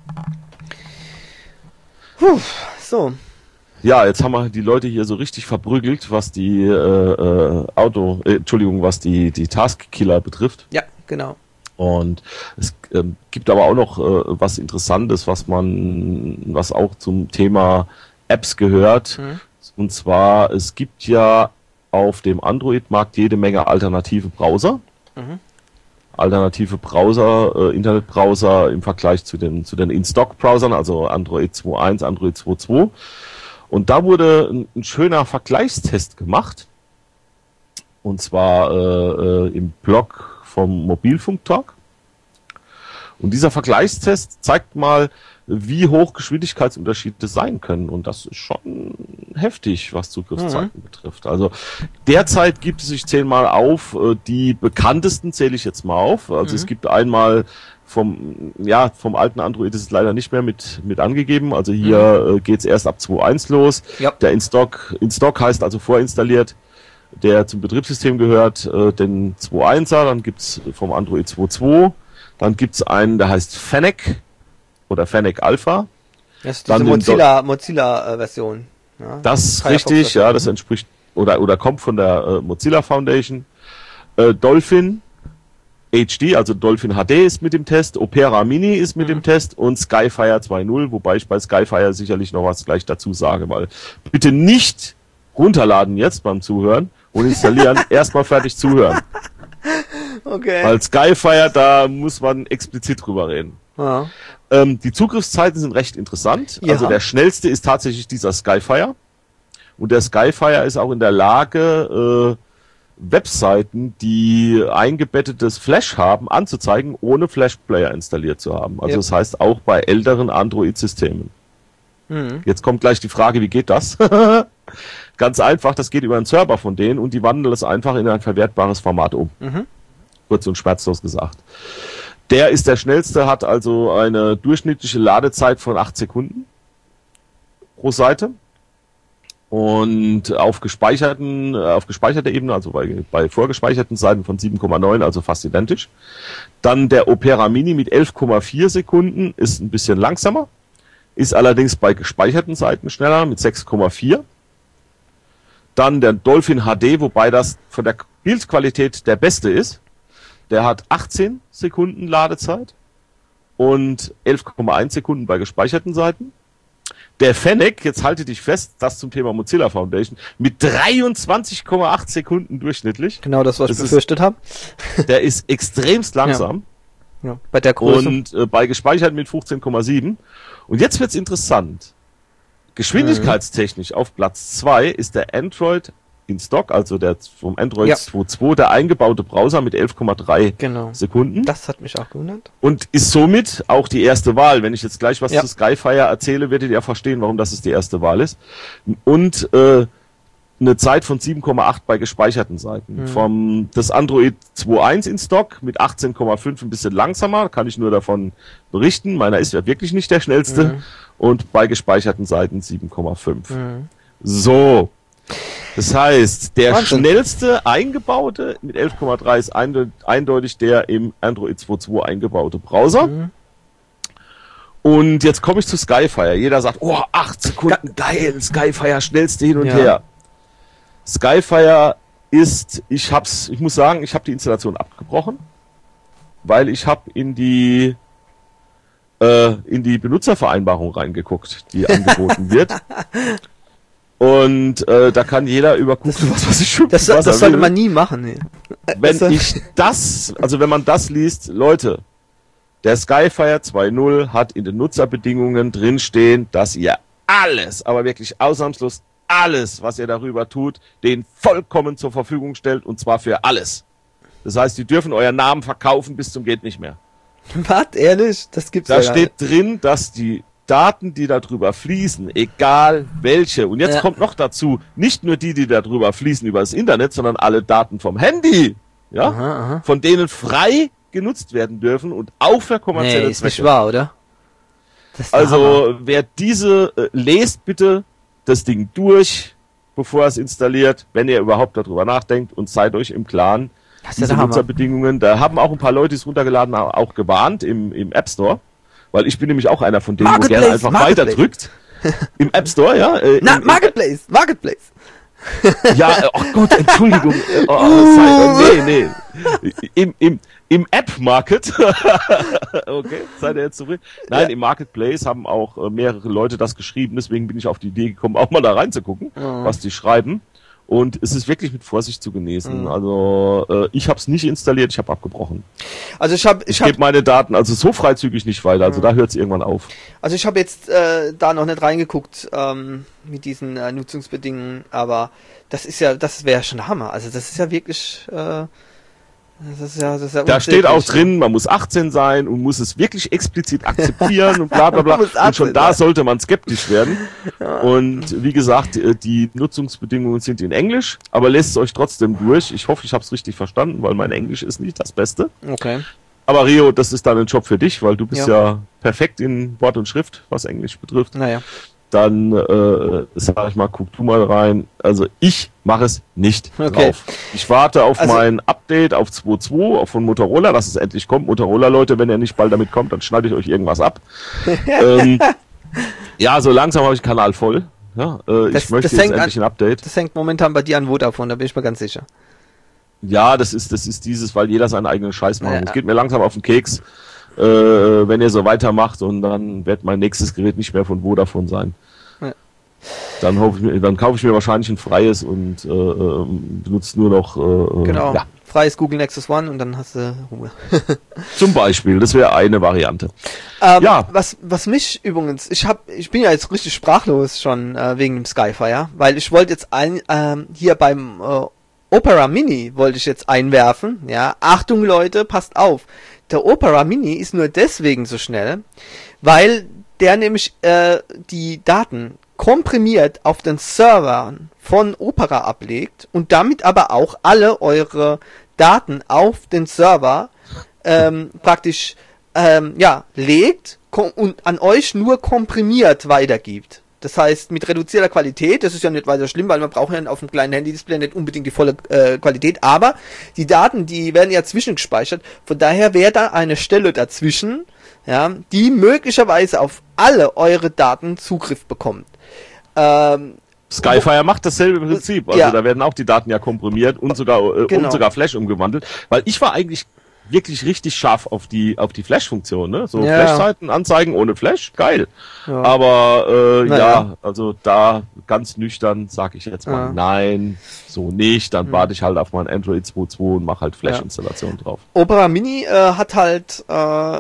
Puh, so. Ja, jetzt haben wir die Leute hier so richtig verprügelt, was die äh, äh, Auto, äh, Entschuldigung, was die die Task-Killer betrifft. Ja, genau. Und es ähm, gibt aber auch noch äh, was Interessantes, was man, was auch zum Thema Apps gehört. Mhm. Und zwar, es gibt ja auf dem Android-Markt jede Menge alternative Browser. Mhm. Alternative Browser, äh, Internetbrowser im Vergleich zu den zu den In-Stock-Browsern, also Android zwei Punkt eins, Android zwei Punkt zwei. Und da wurde ein, ein schöner Vergleichstest gemacht. Und zwar äh, äh, im Blog vom Mobilfunktalk. Und dieser Vergleichstest zeigt mal, wie hoch Geschwindigkeitsunterschiede sein können. Und das ist schon heftig, was Zugriffszeiten mhm. betrifft. Also derzeit gibt es, ich zähle mal auf, die bekanntesten zähle ich jetzt mal auf. Also mhm. es gibt einmal vom, ja, vom alten Android ist es leider nicht mehr mit, mit angegeben. Also hier mhm. geht es erst ab zwei Punkt eins los. Ja. Der In-Stock, In-Stock heißt also vorinstalliert, der zum Betriebssystem gehört, äh, den zwei Punkt einser, dann gibt's vom Android zwei Punkt zwei, dann gibt's einen, der heißt Fennec oder Fennec Alpha. Das ist diese Mozilla, Mozilla-Version. Ja, das ist richtig, ja, das entspricht oder oder kommt von der äh, Mozilla Foundation. Äh, Dolphin H D, also Dolphin H D ist mit dem Test, Opera Mini ist mit mhm. dem Test und Skyfire zwei Punkt null, wobei ich bei Skyfire sicherlich noch was gleich dazu sage, weil bitte nicht runterladen jetzt beim Zuhören und installieren, erstmal fertig zuhören. Okay. Weil Skyfire, da muss man explizit drüber reden. Ja. Ähm, die Zugriffszeiten sind recht interessant. Ja. Also der schnellste ist tatsächlich dieser Skyfire. Und der Skyfire ist auch in der Lage, äh, Webseiten, die eingebettetes Flash haben, anzuzeigen, ohne Flash-Player installiert zu haben. Also ja. Das heißt auch bei älteren Android-Systemen. Mhm. Jetzt kommt gleich die Frage, wie geht das? Ganz einfach, das geht über einen Server von denen und die wandeln es einfach in ein verwertbares Format um. Mhm. Kurz und schmerzlos gesagt. Der ist der schnellste, hat also eine durchschnittliche Ladezeit von acht Sekunden pro Seite. Und auf gespeicherten, auf gespeicherter Ebene, also bei, bei vorgespeicherten Seiten von sieben Komma neun, also fast identisch. Dann der Opera Mini mit elf Komma vier Sekunden, ist ein bisschen langsamer, ist allerdings bei gespeicherten Seiten schneller mit sechs Komma vier. Dann der Dolphin H D, wobei das von der Bildqualität der beste ist. Der hat achtzehn Sekunden Ladezeit und elf Komma eins Sekunden bei gespeicherten Seiten. Der Fennec, jetzt halte dich fest, das zum Thema Mozilla Foundation, mit dreiundzwanzig Komma acht Sekunden durchschnittlich. Genau das, was das ich befürchtet habe. Der ist extremst langsam. Ja. Ja, bei der Größe. Und äh, bei gespeichert mit fünfzehn Komma sieben. Und jetzt wird's interessant. Geschwindigkeitstechnisch mhm. auf Platz zwei ist der Android in Stock, also der vom Android ja. zwei Punkt zwei, der eingebaute Browser mit elf Komma drei genau. Sekunden. Das hat mich auch gewundert. Und ist somit auch die erste Wahl. Wenn ich jetzt gleich was ja. zu Skyfire erzähle, werdet ihr verstehen, warum das die erste Wahl ist. Und äh, eine Zeit von sieben Komma acht bei gespeicherten Seiten. Mhm. Vom das Android zwei Punkt eins in Stock mit achtzehn Komma fünf ein bisschen langsamer, kann ich nur davon berichten. Meiner ist ja wirklich nicht der schnellste. Mhm. Und bei gespeicherten Seiten sieben Komma fünf. Mhm. So. Das heißt, der Wahnsinn. Schnellste eingebaute mit elf Komma drei ist eindeutig der im Android zwei Punkt zwei eingebaute Browser. Mhm. Und jetzt komme ich zu Skyfire. Jeder sagt, oh, acht Sekunden, geil, Skyfire, schnellste hin und ja. her. Skyfire ist, ich hab's, ich muss sagen, ich habe die Installation abgebrochen, weil ich habe in die äh, in die Benutzervereinbarung reingeguckt, die angeboten wird. Und äh, da kann jeder übergucken, was, was ich schon Das, das sollte will. man nie machen. Nee. Wenn also ich das, also wenn man das liest, Leute, der Skyfire zwei Punkt null hat in den Nutzerbedingungen drinstehen, dass ihr alles, aber wirklich ausnahmslos alles, was ihr darüber tut, denen vollkommen zur Verfügung stellt und zwar für alles. Das heißt, die dürfen euren Namen verkaufen bis zum geht nicht mehr. Was? Ehrlich? Das gibt's da ja steht drin, dass die Daten, die darüber fließen, egal welche. Und jetzt ja. kommt noch dazu, nicht nur die, die darüber fließen über das Internet, sondern alle Daten vom Handy, ja, aha, aha. von denen frei genutzt werden dürfen und auch für kommerzielle Nee, ist Zwecke. nicht wahr, oder? Das ist der Hammer. Also, wer diese, äh, lest bitte das Ding durch, bevor er es installiert, wenn ihr überhaupt darüber nachdenkt und seid euch im Klaren, Das ist ja diese der Hammer. Nutzerbedingungen, da haben auch ein paar Leute, die es runtergeladen haben, auch gewarnt im, im App Store, weil ich bin nämlich auch einer von denen, wo Marketplace, gerne einfach Marketplace. weiter drückt. Im App Store, ja. Äh, Na, im, Marketplace, Marketplace. Ja, äh, oh Gott, Entschuldigung. äh, Oh, sei, äh, nee, nee. Im, im, im App-Market. Okay, seid ihr jetzt zurück? Nein, Ja. im Marketplace haben auch äh, mehrere Leute das geschrieben, deswegen bin ich auf die Idee gekommen, auch mal da reinzugucken, Mhm. was die schreiben. Und es ist wirklich mit Vorsicht zu genießen. Mhm. Also äh, ich habe es nicht installiert, ich habe abgebrochen. Also ich habe, ich Ich habe, gebe meine Daten also so freizügig nicht weiter, also da hört es irgendwann auf. also ich habe jetzt äh, da noch nicht reingeguckt ähm, mit diesen äh, Nutzungsbedingungen, aber das ist ja, das wäre schon Hammer. Also das ist ja wirklich, äh, das ist ja, das ist ja Da steht auch unsäglich, drin, man muss achtzehn sein und muss es wirklich explizit akzeptieren und bla bla bla. Man muss Und schon achtzehn da sein. sollte man skeptisch werden. Und wie gesagt, äh, die Nutzungsbedingungen sind in Englisch, aber lest es euch trotzdem durch. Ich hoffe, ich habe es richtig verstanden, weil mein Englisch ist nicht das Beste. Okay. Aber Rio, das ist dann ein Job für dich, weil du bist Ja. ja, perfekt in Wort und Schrift, was Englisch betrifft. Naja. Dann, äh, sag ich mal, guck du mal rein. Also ich mache es nicht Okay. drauf. Ich warte auf Also- mein Update auf zwei Punkt zwei auch von Motorola, dass es endlich kommt. Motorola, Leute, wenn ihr nicht bald damit kommt, dann schneide ich euch irgendwas ab. ähm, ja, so langsam habe ich den Kanal voll. Ja, äh, Das- ich möchte das jetzt hängt an- endlich ein Update. Das hängt momentan bei dir an Vodafone, da bin ich mir ganz sicher. Ja, das ist, das ist dieses, weil jeder seinen eigenen Scheiß macht. Ja. Es geht mir langsam auf den Keks, äh, wenn ihr so weitermacht und dann wird mein nächstes Gerät nicht mehr von Vodafone sein. Ja. Dann, hoffe ich mir, dann kaufe ich mir wahrscheinlich ein freies und äh, äh, benutze nur noch äh, Genau. ja, Freies Google Nexus One und dann hast du Ruhe. zum Beispiel. Das wäre eine Variante. Ähm, Ja. Was, was mich übrigens, ich hab, ich bin ja jetzt richtig sprachlos schon äh, wegen dem Skyfire, weil ich wollte jetzt ein, ähm, hier beim äh, Opera Mini wollte ich jetzt einwerfen, ja, Achtung Leute, passt auf, der Opera Mini ist nur deswegen so schnell, weil der nämlich äh, die Daten komprimiert auf den Servern von Opera ablegt und damit aber auch alle eure Daten auf den Server ähm, praktisch ähm, ja, legt kom- und an euch nur komprimiert weitergibt. Das heißt, mit reduzierter Qualität, das ist ja nicht weiter schlimm, weil man braucht ja auf dem kleinen Handy-Display nicht unbedingt die volle äh, Qualität, aber die Daten, die werden ja zwischengespeichert, von daher wäre da eine Stelle dazwischen, ja, die möglicherweise auf alle eure Daten Zugriff bekommt. Ähm, Skyfire macht dasselbe Prinzip. Also Ja. da werden auch die Daten ja komprimiert und sogar äh, Genau. und sogar Flash umgewandelt. Weil ich war eigentlich wirklich richtig scharf auf die auf die Flash-Funktion, ne? So Ja. Flash-Seiten anzeigen ohne Flash, geil. Ja. Aber äh, Naja. ja, also da ganz nüchtern sage ich jetzt mal Ja. nein, so nicht. Dann Hm. warte ich halt auf mein Android zwei Punkt zwei und mache halt Flash-Installation drauf. Opera Mini äh, hat halt äh,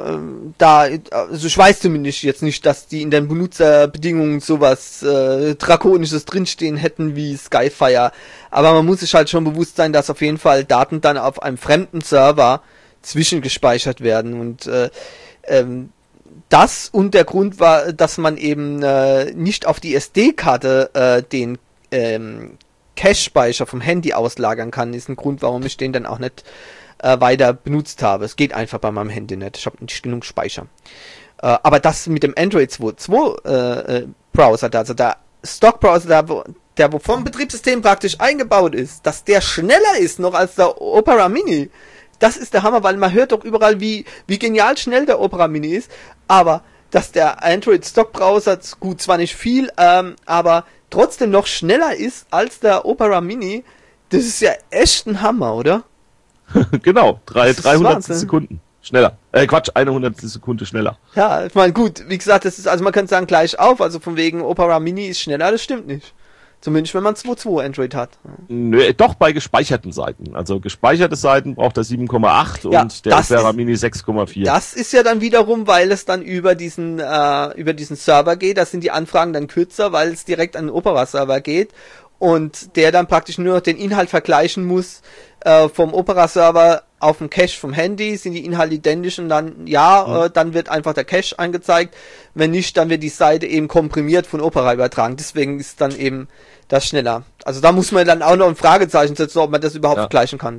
da, also ich weiß zumindest jetzt nicht, dass die in den Benutzerbedingungen sowas äh, Drakonisches drinstehen hätten wie Skyfire, aber man muss sich halt schon bewusst sein, dass auf jeden Fall Daten dann auf einem fremden Server zwischengespeichert werden und äh, ähm, das und der Grund war, dass man eben äh, nicht auf die S D-Karte äh, den ähm, Cache-Speicher vom Handy auslagern kann, ist ein Grund, warum ich den dann auch nicht äh, weiter benutzt habe. Es geht einfach bei meinem Handy nicht. Ich habe nicht genug Speicher. Äh, aber das mit dem Android zwei Punkt zwei äh, äh, Browser, da, also der Stock-Browser, der, wo, der wo vom Betriebssystem praktisch eingebaut ist, dass der schneller ist noch als der Opera Mini, das ist der Hammer, weil man hört doch überall, wie, wie genial schnell der Opera Mini ist, aber dass der Android Stock Browser, gut, zwar nicht viel, ähm, aber trotzdem noch schneller ist als der Opera Mini, das ist ja echt ein Hammer, oder? Genau, drei, Das ist dreihundert Wahnsinn. Sekunden schneller. Äh, Quatsch, eine hundertstel Sekunde schneller. Ja, ich meine, gut, wie gesagt, das ist, also man könnte sagen gleich auf, also von wegen Opera Mini ist schneller, das stimmt nicht. Zumindest wenn man zwei Punkt zwei Android hat. Nö, doch bei gespeicherten Seiten. Also gespeicherte Seiten braucht er sieben Komma acht Ja, und der das Opera ist- Mini sechs Komma vier. Das ist ja dann wiederum, weil es dann über diesen äh, über diesen Server geht, da sind die Anfragen dann kürzer, weil es direkt an den Opera-Server geht und der dann praktisch nur noch den Inhalt vergleichen muss äh, vom Opera-Server auf dem Cache vom Handy, sind die Inhalte identisch und dann, ja, Mhm. äh, dann wird einfach der Cache angezeigt, wenn nicht, dann wird die Seite eben komprimiert von Opera übertragen, deswegen ist dann eben das schneller. Also da muss man dann auch noch ein Fragezeichen setzen, ob man das überhaupt Ja. vergleichen kann dann.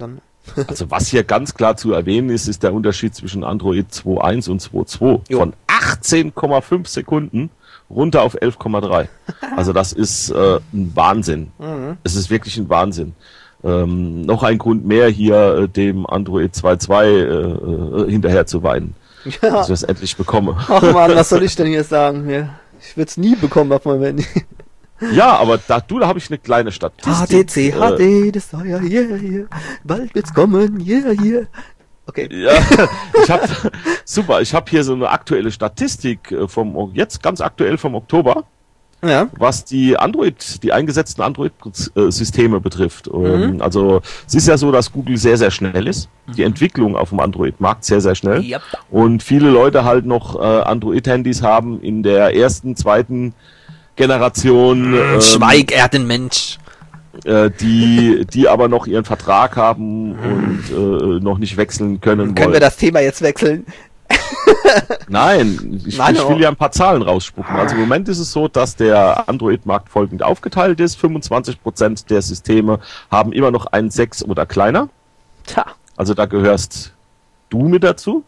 Also was hier ganz klar zu erwähnen ist, ist der Unterschied zwischen Android zwei Punkt eins und zwei Punkt zwei. Jo. Von achtzehn Komma fünf Sekunden runter auf elf Komma drei. Also das ist äh, ein Wahnsinn. Mhm. Es ist wirklich ein Wahnsinn. Ähm, noch ein Grund mehr hier äh, dem Android zwei Punkt zwei äh, hinterher zu weinen. Ja. Dass ich das endlich bekomme. Ach man, was soll ich denn hier sagen? Ja, ich würde es nie bekommen auf meinem Handy. Ja, aber da, du, da habe ich eine kleine Statistik. H T C, äh, H D, das war ja hier, hier. Bald wird's kommen, hier, hier. Okay. Ja, ich habe super. Ich habe hier so eine aktuelle Statistik vom jetzt ganz aktuell vom Oktober, ja. Was die Android, die eingesetzten Android-Systeme betrifft. Mhm. Also es ist ja so, dass Google sehr sehr schnell ist. Die Entwicklung auf dem Android-Markt sehr sehr schnell. Yep. Und viele Leute halt noch äh, Android-Handys haben in der ersten, zweiten Generation. Ähm, Schweig, er den Mensch. Äh, die, die aber noch ihren Vertrag haben und äh, noch nicht wechseln können. Können wollen. Wir das Thema jetzt wechseln? Nein, ich, ich will ja ein paar Zahlen rausspucken. Also im Moment ist es so, dass der Android-Markt folgend aufgeteilt ist. fünfundzwanzig Prozent der Systeme haben immer noch einen sechs oder kleiner. Tja. Also da gehörst du mit dazu.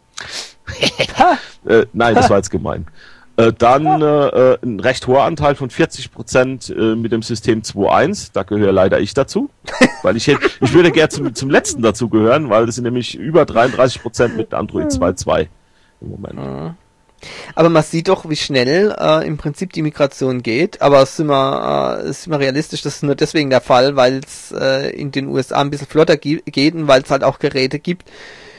äh, nein, das war jetzt gemein. Äh, dann äh, ein recht hoher Anteil von vierzig Prozent äh, mit dem System zwei Punkt eins. Da gehöre leider ich dazu. Weil ich hätte, ich würde gerne zum, zum letzten dazu gehören, weil das sind nämlich über dreiunddreißig Prozent mit Android zwei Punkt zwei im Moment. Aber man sieht doch, wie schnell äh, im Prinzip die Migration geht. Aber es ist immer, äh, ist immer realistisch, das ist nur deswegen der Fall, weil es äh, in den U S A ein bisschen flotter ge- geht und weil es halt auch Geräte gibt,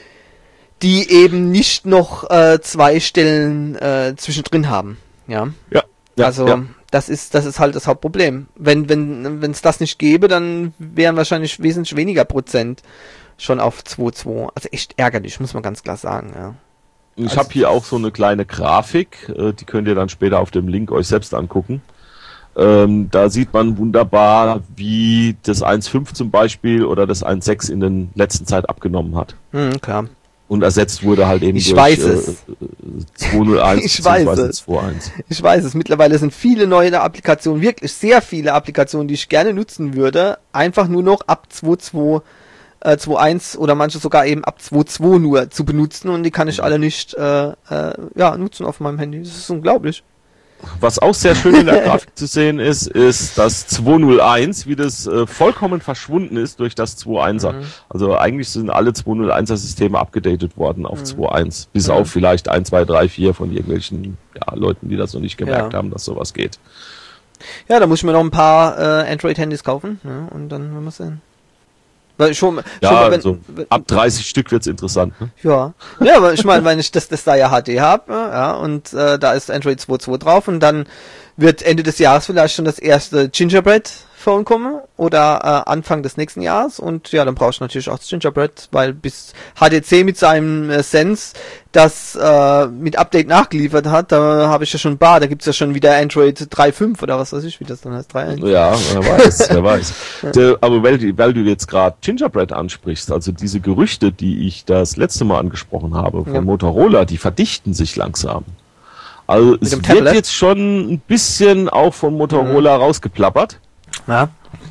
die eben nicht noch äh, zwei Stellen äh, zwischendrin haben. Ja. Ja. ja also ja. das ist das ist halt das Hauptproblem. Wenn wenn wenn es das nicht gäbe, dann wären wahrscheinlich wesentlich weniger Prozent schon auf zwei Punkt zwei. Also echt ärgerlich, muss man ganz klar sagen. Ja. Ich also, habe hier auch so eine kleine Grafik, äh, die könnt ihr dann später auf dem Link euch selbst angucken. Ähm, da sieht man wunderbar, wie das eins Punkt fünf zum Beispiel oder das eins Punkt sechs in den letzten Zeit abgenommen hat. Mhm, klar. Und ersetzt wurde halt eben ich durch weiß es. Äh, zwei null eins ich weiß es. zwei eins. Ich weiß es. Mittlerweile sind viele neue Applikationen, wirklich sehr viele Applikationen, die ich gerne nutzen würde, einfach nur noch ab zwei Punkt zwei, äh, zwei Punkt eins oder manche sogar eben ab zwei Punkt zwei nur zu benutzen und die kann ich alle nicht äh, äh, ja, nutzen auf meinem Handy. Das ist unglaublich. Was auch sehr schön in der Grafik zu sehen ist, ist, dass zwei null eins, wie das äh, vollkommen verschwunden ist durch das zwei Punkt einser. Mhm. Also eigentlich sind alle zwei null einser Systeme abgedatet worden auf mhm. zwei Punkt eins. Bis mhm. auf vielleicht eins, zwei, drei, vier von irgendwelchen ja, Leuten, die das noch nicht gemerkt ja. haben, dass sowas geht. Ja, da muss ich mir noch ein paar äh, Android-Handys kaufen ja, und dann werden wir sehen. Weil schon, ja, schon mal, wenn, so wenn, ab dreißig Stück wird's interessant. Ne? Ja, ja, aber ich meine, wenn ich das, das da ja H D habe, ja, und äh, da ist Android zwei Punkt zwei drauf und dann wird Ende des Jahres vielleicht schon das erste Gingerbread Phone kommen oder äh, Anfang des nächsten Jahres und ja, dann brauchst du natürlich auch das Gingerbread, weil bis H T C mit seinem äh, Sense das äh, mit Update nachgeliefert hat, da habe ich ja schon ein paar, da gibt's ja schon wieder Android drei Punkt fünf oder was weiß ich, wie das dann heißt, drei Punkt eins. Ja, wer weiß, wer weiß. Der, aber weil, weil du jetzt gerade Gingerbread ansprichst, also diese Gerüchte, die ich das letzte Mal angesprochen habe von ja. Motorola, die verdichten sich langsam. Also mit es wird Tablet? Jetzt schon ein bisschen auch von Motorola mhm. rausgeplappert. Ja.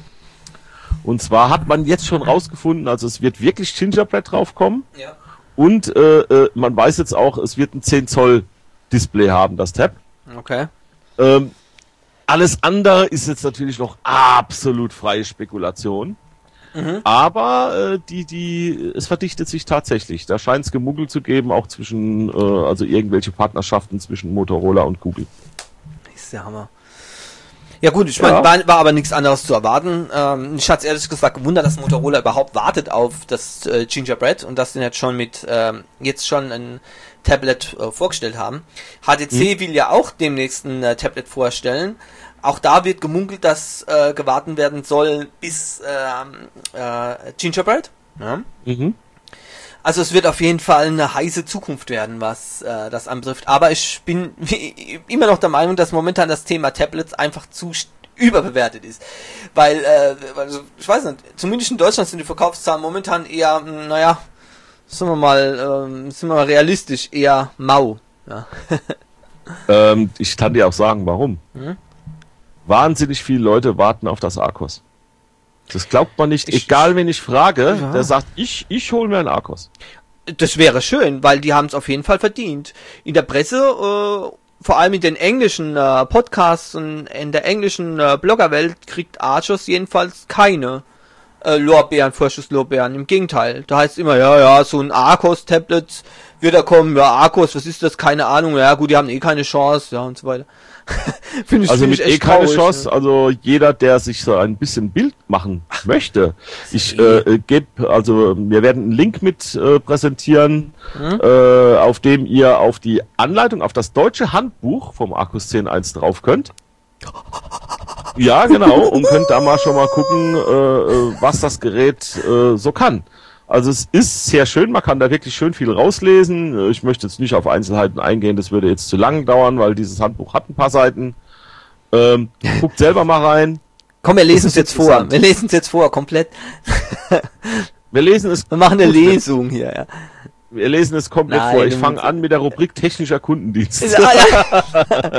Und zwar hat man jetzt schon rausgefunden, also es wird wirklich Gingerbread draufkommen. Ja. Und äh, äh, man weiß jetzt auch, es wird ein zehn Zoll Display haben, das Tab. Okay. Ähm, alles andere ist jetzt natürlich noch absolut freie Spekulation. Mhm. Aber äh, die, die, es verdichtet sich tatsächlich. Da scheint es Gemuggel zu geben, auch zwischen, äh, also irgendwelche Partnerschaften zwischen Motorola und Google. Das ist der Hammer. Ja gut, ich meine, ja. war, war aber nichts anderes zu erwarten. Ähm, ich hatte ehrlich gesagt gewundert, dass Motorola überhaupt wartet auf das äh, Gingerbread und dass sie jetzt schon mit ähm, jetzt schon ein Tablet äh, vorgestellt haben. H T C mhm. will ja auch demnächst ein äh, Tablet vorstellen. Auch da wird gemunkelt, dass äh, gewartet werden soll bis äh, äh, Gingerbread. Ja. Mhm. Also es wird auf jeden Fall eine heiße Zukunft werden, was äh, das anbetrifft. Aber ich bin wie, immer noch der Meinung, dass momentan das Thema Tablets einfach zu überbewertet ist. Weil, äh, also, ich weiß nicht, zumindest in Deutschland sind die Verkaufszahlen momentan eher, naja, sagen wir mal, ähm, sind wir mal realistisch, eher mau. Ja. ähm, ich kann dir auch sagen, warum. Hm? Wahnsinnig viele Leute warten auf das Arcos. Das glaubt man nicht. Ich, Egal, wen ich frage, ja. der sagt, ich, ich hole mir einen Arcos. Das wäre schön, weil die haben es auf jeden Fall verdient. In der Presse, äh, vor allem in den englischen äh, Podcasts und in der englischen äh, Bloggerwelt kriegt Arcos jedenfalls keine äh, Lorbeeren, Vorschusslorbeeren. Im Gegenteil, da heißt es immer, ja, ja, so ein Arcos-Tablet wird da kommen, ja, Arcos, was ist das, keine Ahnung, ja gut, die haben eh keine Chance, ja, und so weiter. Find ich, also find mit eh keine traurig, Chance, ne? Also jeder, der sich so ein bisschen Bild machen möchte, ich äh, gebe, also wir werden einen Link mit äh, präsentieren, hm? äh, auf dem ihr auf die Anleitung, auf das deutsche Handbuch vom Arcos zehn Punkt eins drauf könnt. Ja, genau, und könnt da mal schon mal gucken, äh, was das Gerät äh, so kann. Also es ist sehr schön, man kann da wirklich schön viel rauslesen. Ich möchte jetzt nicht auf Einzelheiten eingehen, das würde jetzt zu lang dauern, weil dieses Handbuch hat ein paar Seiten. Ähm, guckt selber mal rein. Komm, wir lesen es jetzt vor. Wir lesen es jetzt vor, komplett. Wir lesen es. Wir machen eine Lesung hier, ja. Wir lesen es komplett Nein, vor. Ich fange an mit der Rubrik technischer Kundendienst. Ja, ja.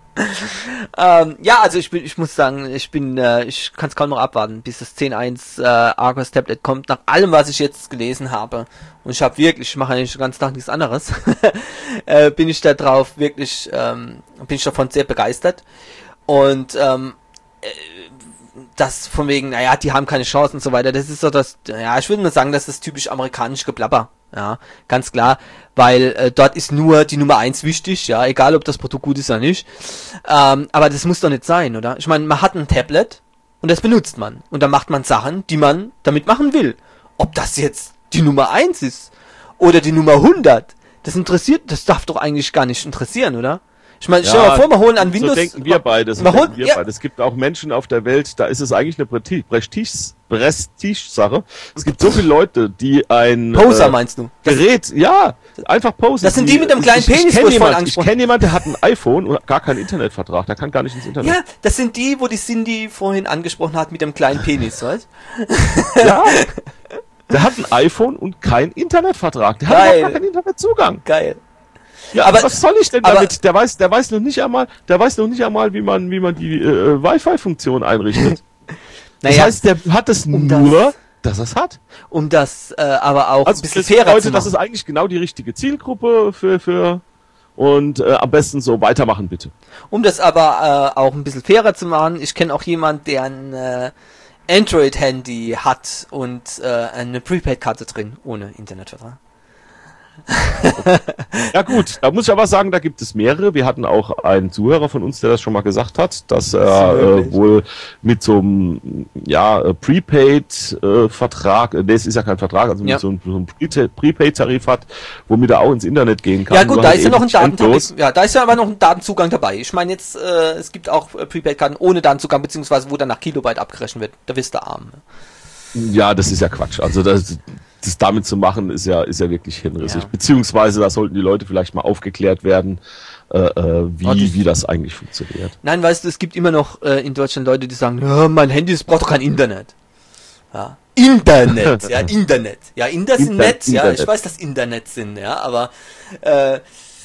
ähm, ja, also ich bin, ich muss sagen, ich bin, äh, ich kann es kaum noch abwarten, bis das zehn Punkt eins äh, Arcos Tablet kommt. Nach allem, was ich jetzt gelesen habe, und ich habe wirklich, ich mache eigentlich den ganzen Tag nichts anderes, äh, bin ich da drauf wirklich, ähm, bin ich davon sehr begeistert. Und ähm, äh, das von wegen, naja, die haben keine Chance und so weiter, das ist so das, ja, ich würde mal sagen, das ist das typisch amerikanische Geplapper. Ja, ganz klar, weil äh, dort ist nur die Nummer eins wichtig, ja, egal ob das Produkt gut ist oder nicht. Ähm, aber das muss doch nicht sein, oder? Ich meine, man hat ein Tablet und das benutzt man. Und dann macht man Sachen, die man damit machen will. Ob das jetzt die Nummer eins ist oder die Nummer hundert, das interessiert, das darf doch eigentlich gar nicht interessieren, oder? Ich meine, ja, stell dir mal vor, wir holen an Windows... So denken wir beide. So denken wir ja. beide. Es gibt auch Menschen auf der Welt, da ist es eigentlich eine Prestige, Prestige-Sache. Es gibt so viele Leute, die ein... Poser, äh, meinst du? Gerät, ja, einfach posen. Das sind die mit dem kleinen ich, Penis, ich kenne jemanden, kenn jemand, der hat ein iPhone und gar keinen Internetvertrag. Der kann gar nicht ins Internet. Ja, das sind die, wo die Cindy vorhin angesprochen hat mit dem kleinen Penis, weißt? Ja. Der hat ein iPhone und keinen Internetvertrag. Der Geil. hat gar keinen Internetzugang. Geil. Ja, aber was soll ich denn damit? Der weiß, der weiß noch nicht einmal, der weiß noch nicht einmal, wie man, wie man die äh, Wi-Fi-Funktion einrichtet. Naja, das heißt, der hat es um nur, das, dass er es hat. Um das äh, aber auch also ein bisschen fairer Leute, zu machen. Das ist eigentlich genau die richtige Zielgruppe für für und äh, am besten so weitermachen bitte. Um das aber äh, auch ein bisschen fairer zu machen, ich kenne auch jemanden, der ein äh, Android-Handy hat und äh, eine Prepaid-Karte drin ohne Internetvertrag. Ja gut, da muss ich aber sagen, da gibt es mehrere. Wir hatten auch einen Zuhörer von uns, der das schon mal gesagt hat, dass er äh, wohl mit so einem ja, Prepaid-Vertrag, äh, das ist ja kein Vertrag, also mit ja. so einem, so einem Prepaid-Tarif hat, womit er auch ins Internet gehen kann. Ja gut, da ist ja noch ein Datentarif, ja, da ist ja aber noch ein Datenzugang dabei. Ich meine jetzt, äh, es gibt auch Prepaid-Karten ohne Datenzugang, beziehungsweise wo dann nach Kilobyte abgerechnet wird. Da wisst ihr arm. Ja, das ist ja Quatsch. Also das, das damit zu machen, ist ja, ist ja wirklich hinrissig. Ja. Beziehungsweise da sollten die Leute vielleicht mal aufgeklärt werden, äh, wie, oh, das wie das eigentlich funktioniert. Nein, weißt du, es gibt immer noch äh, in Deutschland Leute, die sagen, ja, mein Handy, das braucht doch kein Internet. Ja. Internet, ja, Internet. Ja, in das Inter- Netz, ja, Internet. Ich weiß, dass Internet sind, ja, aber äh,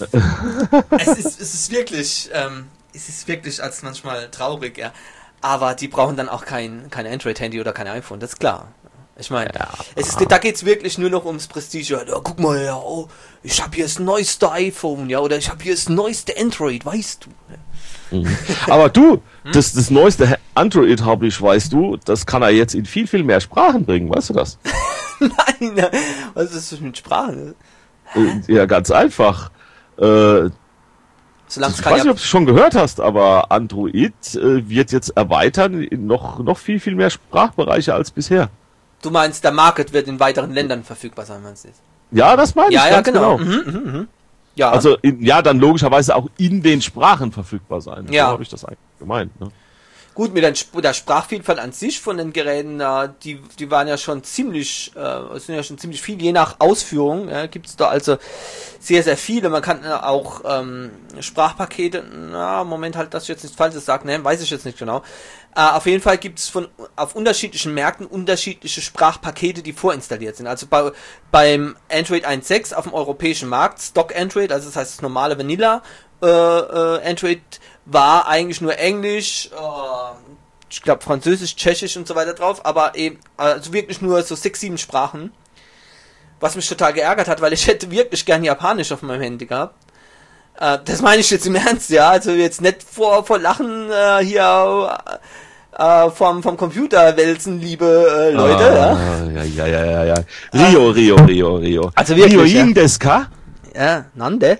es ist, es ist wirklich, ähm, es ist wirklich als manchmal traurig, ja. Aber die brauchen dann auch kein, kein Android-Handy oder kein iPhone, das ist klar. Ich meine, ja. es ist, da geht's wirklich nur noch ums Prestige. Ja, guck mal, ja, oh, ich habe hier das neueste iPhone, ja, oder ich habe hier das neueste Android, weißt du. Ja. Mhm. Aber du, hm? das, das neueste Android habe ich, weißt du, das kann er jetzt in viel, viel mehr Sprachen bringen, weißt du das? Nein, was ist das mit Sprachen? Ja, ganz einfach. Äh, Solange ich weiß nicht, ob du es schon gehört hast, aber Android äh, wird jetzt erweitern in noch, noch viel, viel mehr Sprachbereiche als bisher. Du meinst, der Market wird in weiteren Ländern verfügbar sein, meinst du das? Ja, das meine ja, ich ja, ganz genau. genau. Mhm, mhm, mhm. Ja. Also, in, ja, dann logischerweise auch in den Sprachen verfügbar sein. Ja. So habe ich das eigentlich gemeint. Ne? Gut, mit der Sprachvielfalt an sich von den Geräten, äh, die die waren ja schon ziemlich, äh, sind ja schon ziemlich viel, je nach Ausführung, ja, gibt es da also sehr, sehr viele. Man kann äh, auch ähm, Sprachpakete, na, Moment halt, dass ich jetzt nichts Falsches sage, ne, weiß ich jetzt nicht genau. Äh, auf jeden Fall gibt es von auf unterschiedlichen Märkten unterschiedliche Sprachpakete, die vorinstalliert sind. Also bei beim Android eins Punkt sechs auf dem europäischen Markt, Stock Android, also das heißt das normale Vanilla, äh, äh, Android war eigentlich nur Englisch, äh, ich glaube Französisch, Tschechisch und so weiter drauf, aber eben, also wirklich nur so sechs, sieben Sprachen. Was mich total geärgert hat, weil ich hätte wirklich gern Japanisch auf meinem Handy gehabt. Äh, das meine ich jetzt im Ernst, ja, also jetzt nicht vor, vor Lachen äh, hier äh, vom, vom Computer wälzen, liebe äh, Leute, ah, ja. Ja, ja, ja, ja. Rio, ah. Rio, Rio, Rio. Also wirklich, Rio desu ka? Ja, nande.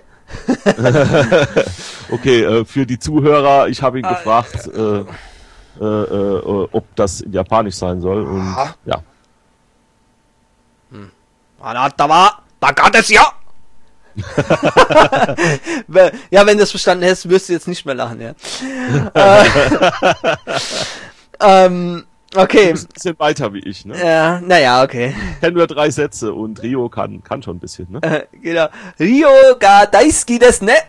Okay, äh, für die Zuhörer, ich habe ihn ah, gefragt, äh, äh, äh, ob das in Japanisch sein soll und aha. ja. Hm. Anatawa, da gab es ja. Ja, wenn du das verstanden hättest, wirst du jetzt nicht mehr lachen, ja. ähm, okay. Du bist ein bisschen weiter wie ich, ne? Ja, naja, okay. Ich kenne nur drei Sätze und Rio kann, kann schon ein bisschen, ne? Äh, genau. Rio ga daisuki desu ne?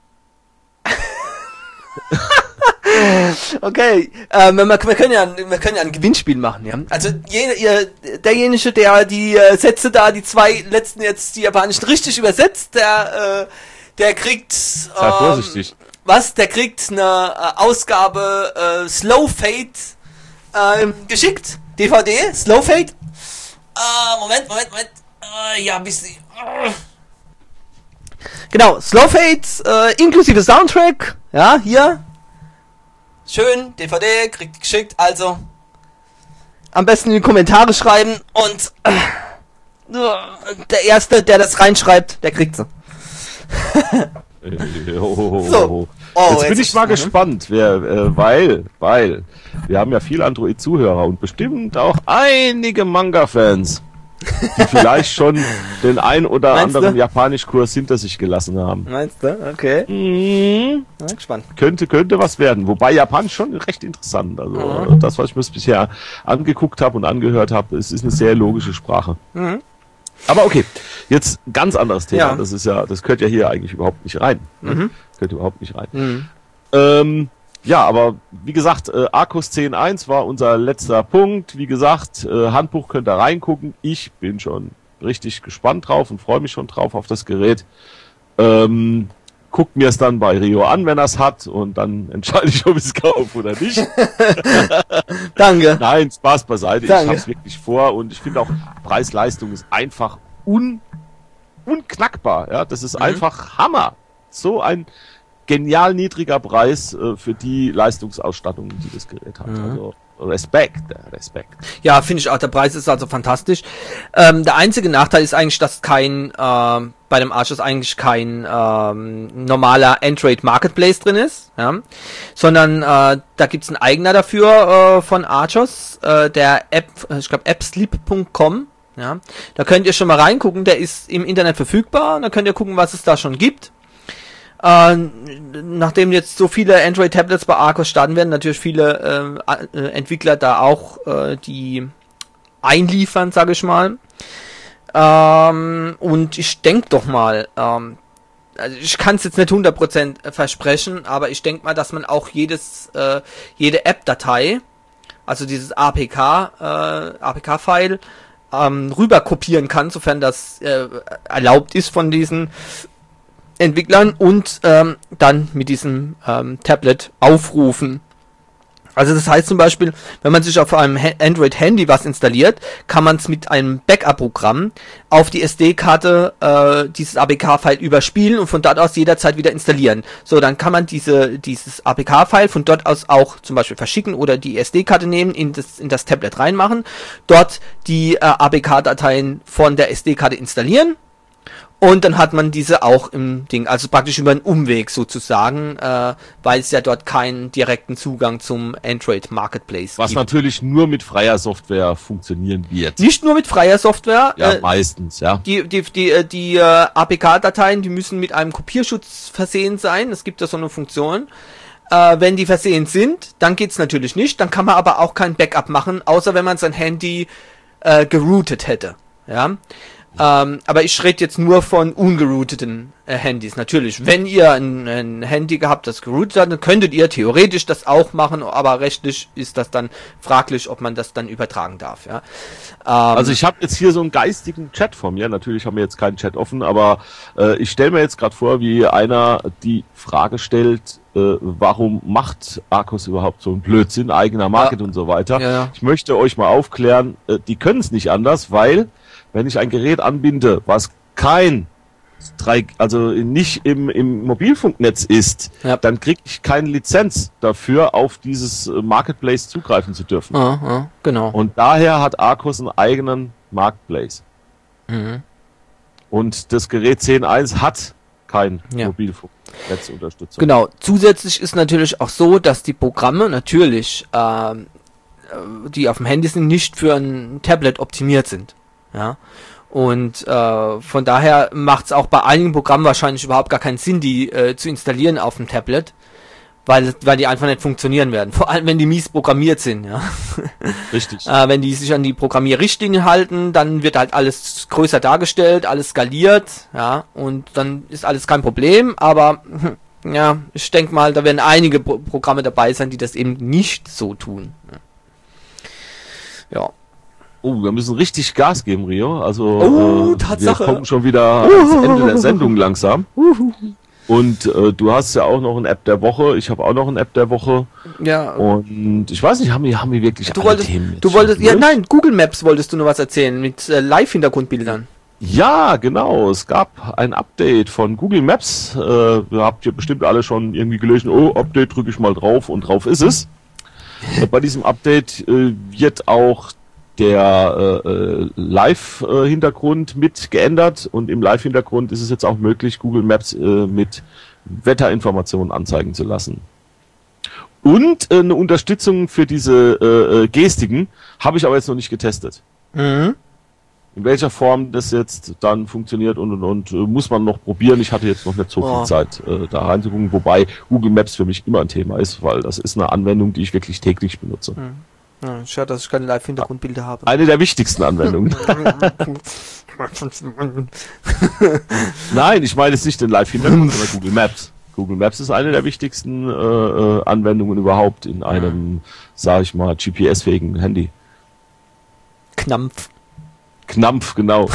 Okay, ähm, wir, wir können ja, wir können ja ein Gewinnspiel machen, ja. Also je, ihr, derjenige, der die äh, Sätze da, die zwei letzten jetzt die japanischen richtig übersetzt, der, äh, der kriegt. Sei ähm, vorsichtig. Was? Der kriegt eine äh, Ausgabe äh, Slow Fade äh, geschickt, D V D, Slow Fade. Äh, Moment, Moment, Moment. Äh, ja, bisschen. Äh. Genau, Slow Fade äh, inklusive Soundtrack. Ja, hier. Schön, D V D, kriegt geschickt, also am besten in die Kommentare schreiben und äh, der Erste, der das reinschreibt, der kriegt sie. So. Oh, jetzt, jetzt bin ich mal gespannt, wer, äh, weil, weil wir haben ja viele Android-Zuhörer und bestimmt auch einige Manga-Fans, die vielleicht schon den ein oder Meinst anderen du? Japanischkurs hinter sich gelassen haben. Meinst du? Okay. Mhm. Ja, gespannt. Könnte, könnte was werden. Wobei Japanisch schon recht interessant. Also mhm. das, was ich mir bisher angeguckt habe und angehört habe, es ist eine sehr logische Sprache. Mhm. Aber okay, jetzt ganz anderes Thema. Ja. Das ist ja, das gehört ja hier eigentlich überhaupt nicht rein. Ne? Mhm. Gehört überhaupt nicht rein. Mhm. Ähm, Ja, aber wie gesagt, äh, Arcus zehn Punkt eins war unser letzter Punkt. Wie gesagt, äh, Handbuch könnt ihr reingucken. Ich bin schon richtig gespannt drauf und freue mich schon drauf auf das Gerät. Ähm, guckt mir es dann bei Rio an, wenn er es hat, und dann entscheide ich, ob ich es kaufe oder nicht. Danke. Nein, Spaß beiseite. Danke. Ich habe es wirklich vor und ich finde auch, Preis-Leistung ist einfach un unknackbar. Ja, das ist mhm. einfach Hammer. So ein genial niedriger Preis äh, für die Leistungsausstattung, die das Gerät hat. Mhm. Also Respekt, Respekt. Ja, finde ich auch. Der Preis ist also fantastisch. Ähm, der einzige Nachteil ist eigentlich, dass kein ähm, bei dem Archos eigentlich kein ähm, normaler Android Marketplace drin ist, ja, sondern äh, da gibt's einen Eigener dafür äh, von Archos, äh, der App, ich glaube appsleep punkt com. Ja, da könnt ihr schon mal reingucken. Der ist im Internet verfügbar. Da könnt ihr gucken, was es da schon gibt. Äh, nachdem jetzt so viele Android-Tablets bei Arcos starten werden, natürlich viele äh, äh, Entwickler da auch äh, die einliefern, sage ich mal. Ähm, und ich denke doch mal, ähm, also ich kann es jetzt nicht hundert Prozent versprechen, aber ich denke mal, dass man auch jedes äh, jede App-Datei, also dieses A P K, äh, A P K-File, ähm, rüber kopieren kann, sofern das äh, erlaubt ist von diesen Entwicklern, und ähm, dann mit diesem ähm, Tablet aufrufen. Also das heißt zum Beispiel, wenn man sich auf einem ha- Android-Handy was installiert, kann man es mit einem Backup-Programm auf die S D-Karte äh, dieses A P K-File überspielen und von dort aus jederzeit wieder installieren. So, dann kann man diese dieses A P K-File von dort aus auch zum Beispiel verschicken oder die S D-Karte nehmen, in das in das Tablet reinmachen, dort die äh, A P K-Dateien von der S D-Karte installieren. Und dann hat man diese auch im Ding, also praktisch über einen Umweg sozusagen, äh, weil es ja dort keinen direkten Zugang zum Android Marketplace Was gibt. Was natürlich nur mit freier Software funktionieren wird. Nicht nur mit freier Software. Ja, äh, meistens, ja. Die, die, die, die, die äh, A P K-Dateien, die müssen mit einem Kopierschutz versehen sein. Es gibt da so eine Funktion. Äh, wenn die versehen sind, dann geht's natürlich nicht. Dann kann man aber auch kein Backup machen, außer wenn man sein Handy äh, geroutet hätte. Ja. Ähm, aber ich rede jetzt nur von ungerouteten äh, Handys. Natürlich, wenn ihr ein, ein Handy gehabt, das geroutet hat, dann könntet ihr theoretisch das auch machen, aber rechtlich ist das dann fraglich, ob man das dann übertragen darf. Ja. Ähm, Also ich habe jetzt hier so einen geistigen Chat vor mir. Natürlich haben wir jetzt keinen Chat offen, aber äh, ich stelle mir jetzt gerade vor, wie einer die Frage stellt, äh, warum macht Arcos überhaupt so einen Blödsinn, eigener Market Ja. und so weiter. Ja, ja. Ich möchte euch mal aufklären, äh, die können es nicht anders, weil wenn ich ein Gerät anbinde, was kein drei, also nicht im, im Mobilfunknetz ist, Ja. dann kriege ich keine Lizenz dafür, auf dieses äh, Marketplace zugreifen zu dürfen. ja, ja, genau. Und daher hat Arcos einen eigenen Marketplace. Mhm. Und das Gerät zehn Punkt eins hat kein Ja. Mobilfunknetzunterstützung. Genau. Zusätzlich ist natürlich auch so, dass die Programme natürlich, ähm, äh, die auf dem Handy sind, nicht für ein Tablet optimiert sind. Ja. Und äh, von daher macht es auch bei einigen Programmen wahrscheinlich überhaupt gar keinen Sinn, die äh, zu installieren auf dem Tablet, weil weil die einfach nicht funktionieren werden. Vor allem, wenn die mies programmiert sind. Ja. Richtig. Äh, wenn die sich an die Programmierrichtlinien halten, dann wird halt alles größer dargestellt, alles skaliert, ja, und dann ist alles kein Problem, aber hm, ja, ich denke mal, da werden einige Pro Programme dabei sein, die das eben nicht so tun. Ja. Oh, wir müssen richtig Gas geben, Rio. Also Oh, äh, Tatsache. wir kommen schon wieder ans Ende der Sendung langsam. Und äh, du hast ja auch noch eine App der Woche. Ich habe auch noch eine App der Woche. Ja. Und ich weiß nicht, haben wir, haben wir wirklich Du alle wolltest, Themen jetzt du wolltest, schon ja, durch? nein, Google Maps wolltest du noch was erzählen mit äh, Live-Hintergrundbildern. Ja, genau. Es gab ein Update von Google Maps. Äh, habt ihr bestimmt alle schon irgendwie gelesen. Oh, Update, drücke ich mal drauf und drauf ist es. Äh, bei diesem Update äh, wird auch der äh, äh, Live-Hintergrund mit geändert und im Live-Hintergrund ist es jetzt auch möglich, Google Maps äh, mit Wetterinformationen anzeigen zu lassen. Und äh, eine Unterstützung für diese äh, äh, Gestiken habe ich aber jetzt noch nicht getestet. Mhm. In welcher Form das jetzt dann funktioniert und und und äh, muss man noch probieren. Ich hatte jetzt noch nicht so viel Oh. Zeit äh, da reinzugucken, wobei Google Maps für mich immer ein Thema ist, weil das ist eine Anwendung, die ich wirklich täglich benutze. Ja, schade, dass ich keine Live-Hintergrundbilder habe. Eine der wichtigsten Anwendungen. Nein, ich meine jetzt nicht den Live-Hintergrund, sondern Google Maps. Google Maps ist eine der wichtigsten äh, äh, Anwendungen überhaupt in einem, sag ich mal, G P S-fähigen Handy. Knampf. Knampf, genau.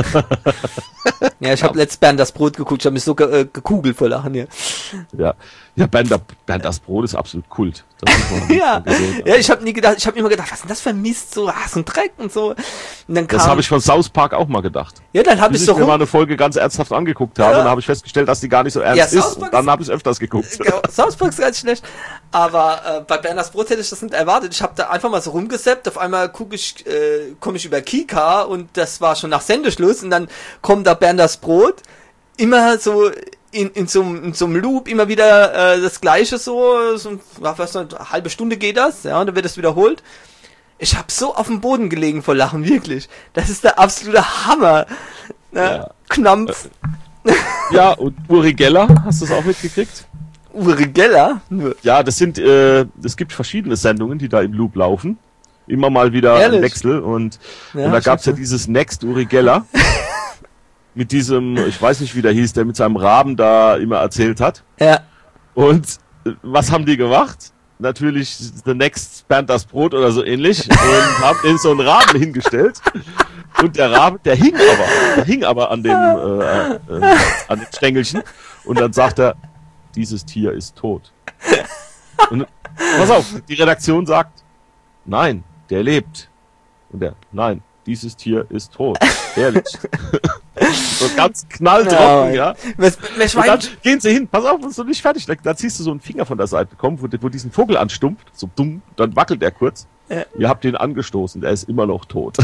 Ja, ich habe letztes Bernd das Brot geguckt, ich habe mich so ge äh, gekugelt vor Lachen hier. Ja, ja, Bernd, Bernd das Brot ist absolut Kult. Das muss man Ja, gesehen haben. ja, ich habe nie gedacht, ich habe immer gedacht, was ist denn das für ein Mist, so, ah, so ein Dreck und so. Und dann kam, Das habe ich von South Park auch mal gedacht. ja, dann habe Bis ich ich so mir mal rum, eine Folge ganz ernsthaft angeguckt habe, Ja. dann habe ich festgestellt, dass die gar nicht so ernst Ja, ist. South Park Und dann ist- habe ich öfters geguckt. Genau, South Park ist ganz schlecht, aber äh, bei Berners Brot hätte ich das nicht erwartet. Ich habe da einfach mal so rumgesappt, auf einmal gucke ich, äh, komme ich über Kika und das war schon nach Sendeschluss und dann kommt da Berners Brot, immer so in, in so einem in so einem Loop, immer wieder äh, das Gleiche so, so was weiß nicht, eine halbe Stunde geht das, ja, und dann wird es wiederholt. Ich habe so auf dem Boden gelegen vor Lachen, wirklich. Das ist der absolute Hammer. Ne? Ja. Knampf, Ja, und Uri Geller, hast du das auch mitgekriegt? Uri Geller. Ja, das sind, äh, es gibt verschiedene Sendungen, die da im Loop laufen. Immer mal wieder Ehrlich? ein Wechsel und, Ja, und da gab's ja scheiße. dieses Next Uri Geller. mit diesem, ich weiß nicht wie der hieß, der mit seinem Raben da immer erzählt hat. Ja. Und äh, was haben die gemacht? Natürlich The Next Bernd das Brot oder so ähnlich und haben den so einen Raben hingestellt. Und der Rabe, der hing aber, der hing aber an dem, äh, äh, an den Stängelchen. Und dann sagt er, dieses Tier ist tot. Und pass auf, die Redaktion sagt, nein, der lebt. Und der, nein, dieses Tier ist tot. Ehrlich. So ganz knalltrocken, ja. Was, was Und dann Schwein, gehen sie hin, pass auf, das ist noch nicht fertig. Da, da ziehst du so einen Finger von der Seite bekommen, wo, wo diesen Vogel anstumpft, so dumm, dann wackelt er kurz. Ja. Ihr habt ihn angestoßen, er ist immer noch tot.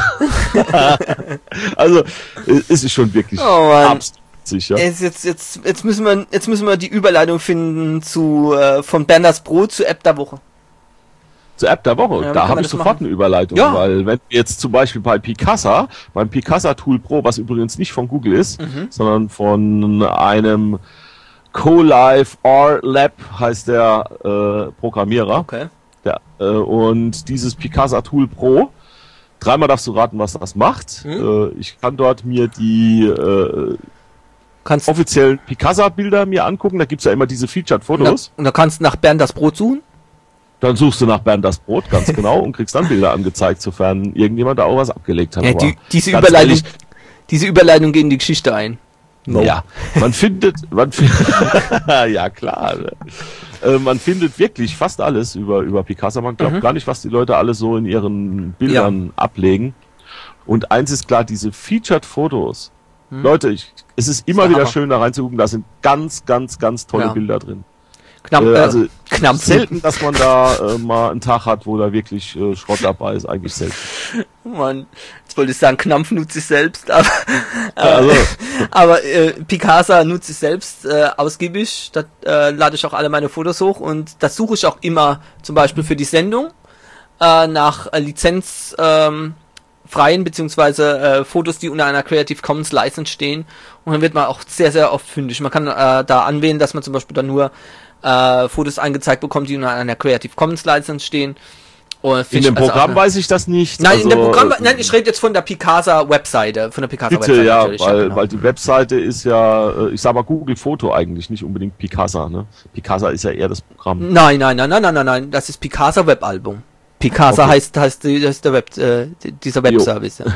Also, äh, es ist schon wirklich Oh Mann. absolut sicher. jetzt, jetzt, jetzt, jetzt müssen wir, jetzt müssen wir die Überleitung finden zu, äh, von Berners Brot zur App der Woche. Zur App der Woche, Ja, wie kann da man habe ich das sofort machen? eine Überleitung, Ja. weil wenn wir jetzt zum Beispiel bei Picasa, beim Picasa Tool Pro, was übrigens nicht von Google ist, Mhm. sondern von einem CoLive R Lab heißt der äh, Programmierer. Okay. Ja, äh, und dieses Picasa Tool Pro Dreimal darfst du raten, was das macht. Hm? Äh, ich kann dort mir die äh, kannst offiziellen Picasa-Bilder mir angucken. Da gibt's ja immer diese Featured-Fotos. Und da kannst du nach Bernd das Brot suchen? Dann suchst du nach Bernd das Brot, ganz genau, und kriegst dann Bilder angezeigt, sofern irgendjemand da auch was abgelegt hat. Ja, die, diese, Überleitung, ehrlich, diese Überleitung geht in die Geschichte ein. No. Ja, man findet, man findet, ja klar, äh, man findet wirklich fast alles über, über Picasa. Man glaubt mhm. gar nicht, was die Leute alles so in ihren Bildern ja. ablegen. Und eins ist klar, diese Featured-Fotos, mhm. Leute, ich, es ist immer wieder schön da reinzugucken, da sind ganz, ganz, ganz tolle ja. Bilder drin. Knapp, äh, also knapp. Selten, dass man da äh, mal einen Tag hat, wo da wirklich äh, Schrott dabei ist, eigentlich selten. Mann, jetzt wollte ich sagen, Knampf nutzt sich selbst, aber, äh, also. aber äh, Picasa nutzt sich selbst äh, ausgiebig. Da äh, lade ich auch alle meine Fotos hoch und das suche ich auch immer, zum Beispiel für die Sendung, äh, nach äh, Lizenz ähm, freien beziehungsweise äh, Fotos, die unter einer Creative Commons License stehen, und dann wird man auch sehr, sehr oft fündig. Man kann äh, da anwählen, dass man zum Beispiel dann nur Äh, Fotos angezeigt bekommt, die unter einer Creative Commons License stehen. Und in dem also Programm auch, weiß ich das nicht. Nein, also, in dem Programm, nein, ich rede jetzt von der Picasa Webseite, von der Picasa bitte, Webseite. Ja, weil, ja, genau. weil die Webseite ist ja, ich sag mal Google Foto eigentlich, nicht unbedingt Picasa, ne? Picasa ist ja eher das Programm. Nein, nein, nein, nein, nein, nein, nein, das ist Picasa Webalbum. Picasa okay. heißt, heißt, das ist der Web, äh, dieser Webservice. Ja.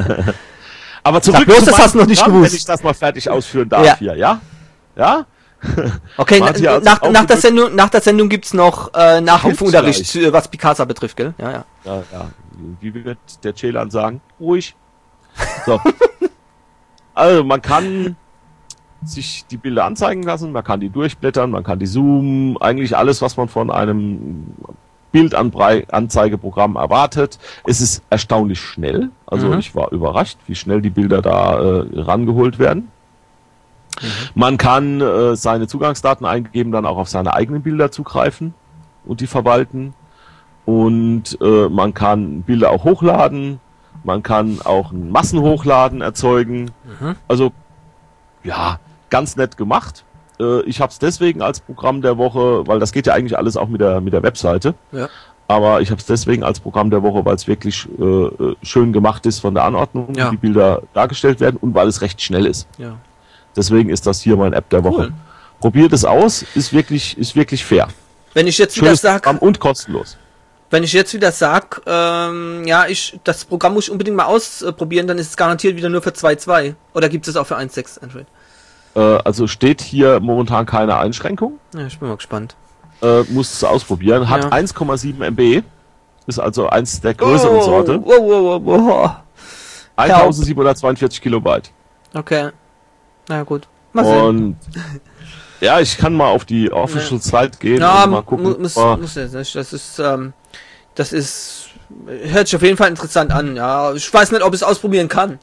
Aber zurück bloß, das hast du noch nicht Programm, gewusst. Wenn ich das mal fertig ausführen darf ja. hier, ja? Ja? Okay, na, nach, nach, der Sendung, nach der Sendung gibt's noch äh, Nachhilfeunterricht, was Picasa betrifft, gell? Ja, ja. Ja, ja. Wie wird der Celan sagen? Ruhig. So. Also, man kann sich die Bilder anzeigen lassen, man kann die durchblättern, man kann die zoomen, eigentlich alles, was man von einem Bildanzeigeprogramm erwartet. Es ist erstaunlich schnell. Also, mhm. ich war überrascht, wie schnell die Bilder da äh, rangeholt werden. Mhm. Man kann äh, seine Zugangsdaten eingeben, dann auch auf seine eigenen Bilder zugreifen und die verwalten. Und äh, man kann Bilder auch hochladen. Man kann auch ein Massenhochladen erzeugen. Mhm. Also, ja, ganz nett gemacht. Äh, ich habe es deswegen als Programm der Woche, weil das geht ja eigentlich alles auch mit der mit der Webseite. Ja. Aber ich habe es deswegen als Programm der Woche, weil es wirklich äh, schön gemacht ist von der Anordnung, ja. wie die Bilder dargestellt werden und weil es recht schnell ist. Ja. Deswegen ist das hier mein App der Woche. Cool. Probiert es aus, ist wirklich, ist wirklich fair. Wenn ich jetzt wieder sag, und kostenlos. Wenn ich jetzt wieder sag, ähm, ja, ich, das Programm muss ich unbedingt mal ausprobieren, dann ist es garantiert wieder nur für zwei Punkt zwei. Oder gibt es auch für eins Punkt sechs Android? Äh, also steht hier momentan keine Einschränkung. Ja, ich bin mal gespannt. Äh, muss es ausprobieren. Hat ja. eins Komma sieben Megabyte. Ist also eins der größeren oh, Sorte. Oh, oh, oh, oh. eintausendsiebenhundertzweiundvierzig Kilobyte. Okay. Na gut, mal sehen. Und ja, ich kann mal auf die Official Site gehen ja, und mal gucken. Muss, muss jetzt nicht. Das ist, ähm, das ist, hört sich auf jeden Fall interessant an. Ja, ich weiß nicht, ob ich es ausprobieren kann.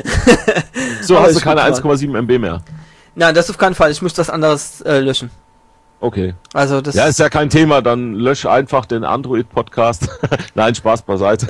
So hast du keine eins Komma sieben Megabyte mehr. Nein, das auf keinen Fall. Ich muss das anderes äh, löschen. Okay. Also das. Ja, ist ja kein Thema. Dann lösch einfach den Android-Podcast. Nein, Spaß beiseite.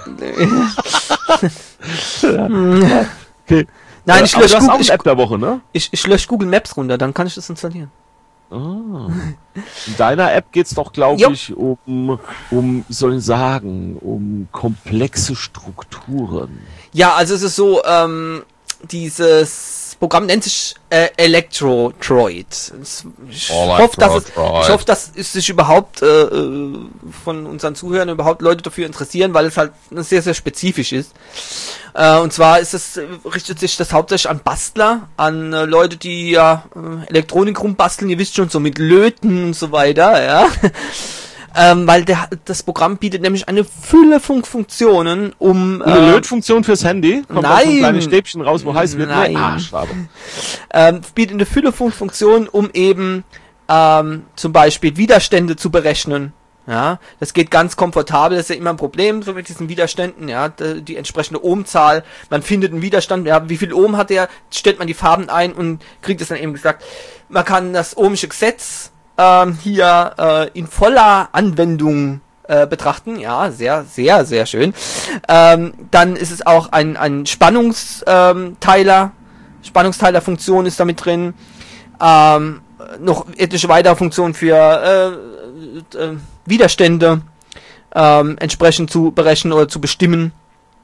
Ja. Okay. Nein, ich lösche Google, ich, App der Woche, ne? ich, ich lösche Google Maps runter, dann kann ich das installieren. Oh. In deiner App geht's doch, glaube ich, um, um, wie soll ich sagen, um komplexe Strukturen. Ja, also es ist so, ähm, dieses Programm nennt sich äh, Electrotroid. Ich hoffe, dass es, ich hoffe, dass es sich überhaupt äh, von unseren Zuhörern überhaupt Leute dafür interessieren, weil es halt sehr, sehr spezifisch ist. Äh, und zwar ist es, richtet sich das hauptsächlich an Bastler, an äh, Leute, die ja äh, Elektronik rumbasteln, ihr wisst schon, so mit Löten und so weiter, ja. Ähm, weil der, das Programm bietet nämlich eine Fülle von Funktionen, um... Eine äh, Lötfunktion fürs Handy? Kommt nein! So ein kleines Stäbchen raus, wo heiß wird? Nein! Ah, schade. Ähm, bietet eine Fülle von Funktionen, um eben ähm, zum Beispiel Widerstände zu berechnen. Ja, das geht ganz komfortabel, das ist ja immer ein Problem so mit diesen Widerständen, ja, die, die entsprechende Ohmzahl, man findet einen Widerstand, ja, wie viel Ohm hat der, stellt man die Farben ein und kriegt es dann eben gesagt. Man kann das ohmische Gesetz ähm, hier äh, in voller Anwendung äh, betrachten, ja, sehr, sehr, sehr schön. Ähm, dann ist es auch ein, ein Spannungsteiler, Spannungsteilerfunktion ist damit drin, ähm, noch etliche weitere Funktionen für äh, äh, Widerstände ähm, entsprechend zu berechnen oder zu bestimmen.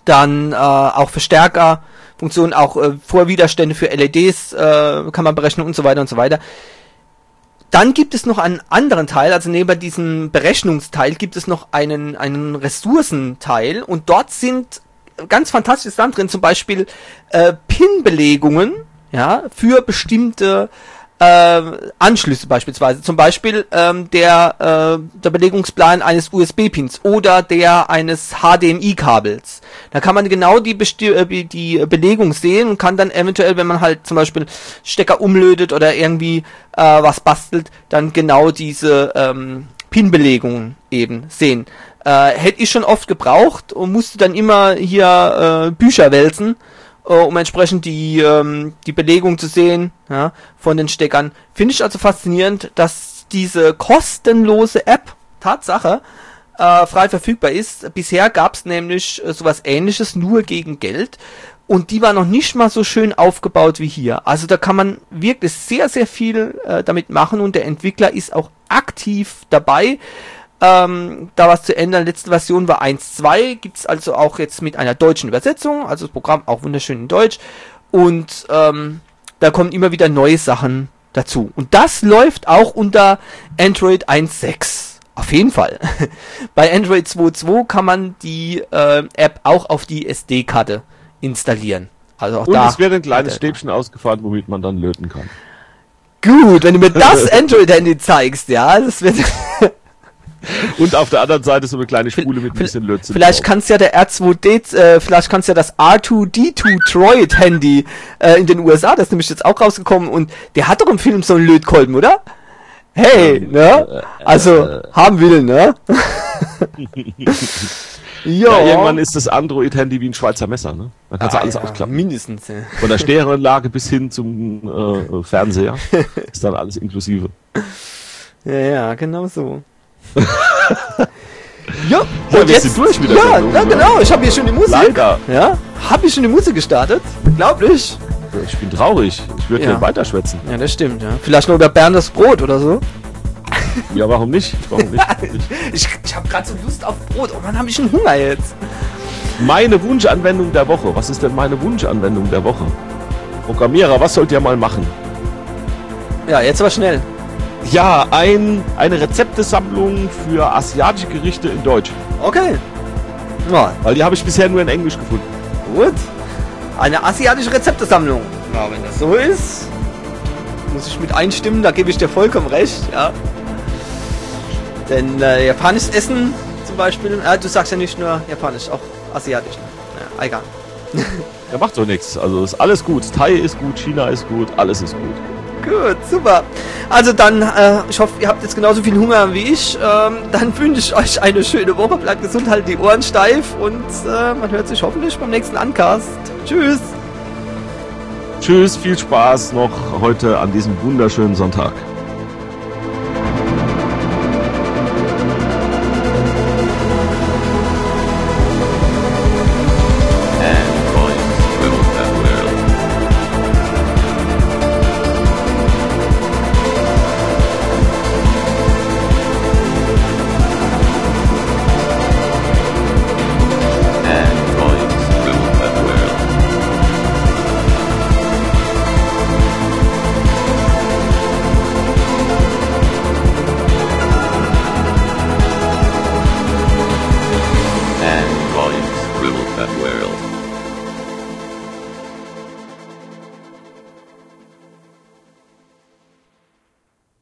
Dann äh, auch Verstärker, Funktionen, auch äh, Vorwiderstände für L E Ds äh, kann man berechnen und so weiter und so weiter. Dann gibt es noch einen anderen Teil, also neben diesem Berechnungsteil gibt es noch einen, einen Ressourcenteil und dort sind ganz fantastische Sachen drin, zum Beispiel äh, Pin-Belegungen, ja, für bestimmte äh, Anschlüsse beispielsweise. Zum Beispiel ähm, der, äh, der Belegungsplan eines U S B-Pins oder der eines H D M I-Kabels. Da kann man genau die, Besti äh, die Belegung sehen und kann dann eventuell, wenn man halt zum Beispiel Stecker umlötet oder irgendwie äh, was bastelt, dann genau diese ähm, Pin-Belegungen eben sehen. Äh, hätte ich schon oft gebraucht und musste dann immer hier äh, Bücher wälzen, um entsprechend die ähm, die Belegung zu sehen, ja, von den Steckern. Finde ich also faszinierend, dass diese kostenlose App, Tatsache, äh, frei verfügbar ist. Bisher gab es nämlich äh, sowas Ähnliches, nur gegen Geld. Und die war noch nicht mal so schön aufgebaut wie hier. Also da kann man wirklich sehr, sehr viel äh, damit machen und der Entwickler ist auch aktiv dabei, Ähm, da was zu ändern. Letzte Version war eins Punkt zwei, gibt's also auch jetzt mit einer deutschen Übersetzung, also das Programm auch wunderschön in Deutsch und ähm, da kommen immer wieder neue Sachen dazu. Und das läuft auch unter Android eins Punkt sechs. Auf jeden Fall. Bei Android zwei Punkt zwei kann man die äh, App auch auf die S D-Karte installieren. Also auch und da es wird ein kleines Stäbchen ausgefahren, womit man dann löten kann. Gut, wenn du mir das Android-Handy zeigst, ja, das wird... Und auf der anderen Seite so eine kleine Spule mit ein bisschen Lötzinn. Vielleicht kannst ja der R zwei D, äh, vielleicht kannst ja das R zwei D zwei Droid Handy äh, in den U S A, das ist nämlich jetzt auch rausgekommen und der hat doch im Film so einen Lötkolben, oder? Hey, ähm, ne? Äh, also, äh, haben will, ne? Ja, irgendwann ist das Android-Handy wie ein Schweizer Messer, ne? Da kannst ah, du alles ja, ausklappen. Mindestens, ja. Von der Stereoanlage bis hin zum äh, Fernseher ist dann alles inklusive. Ja, ja, genau so. ja, ja, und wir jetzt sind durch mit der ja, Sendung, ja, genau, ich habe hier schon die Musik. Leider. Ja, habe ich schon die Musik gestartet? Unglaublich. Ich bin traurig. Ich würde ja. gerne weiterschwätzen. Ja, das stimmt, ja. Vielleicht noch über Berndes Brot oder so. Ja, warum nicht? Warum nicht? ich ich habe gerade so Lust auf Brot. Oh Mann, habe ich einen Hunger jetzt. Meine Wunschanwendung der Woche. Was ist denn meine Wunschanwendung der Woche? Programmierer, was sollt ihr mal machen? Ja, jetzt aber schnell. Ja, ein, eine Rezeptesammlung für asiatische Gerichte in Deutsch. Okay. Ja. Weil die habe ich bisher nur in Englisch gefunden. Gut. Eine asiatische Rezeptesammlung. Ja, wenn das so ist, muss ich mit einstimmen, da gebe ich dir vollkommen recht, ja. Denn äh, japanisches Essen zum Beispiel, äh, du sagst ja nicht nur japanisch, auch asiatisch. Ja, egal. Ja, macht doch nichts. Also ist alles gut. Thai ist gut, China ist gut, alles ist gut. Gut, super. Also dann, äh, ich hoffe, ihr habt jetzt genauso viel Hunger wie ich. Ähm, dann wünsche ich euch eine schöne Woche. Bleibt gesund, haltet die Ohren steif und äh, man hört sich hoffentlich beim nächsten Uncast. Tschüss. Tschüss, viel Spaß noch heute an diesem wunderschönen Sonntag.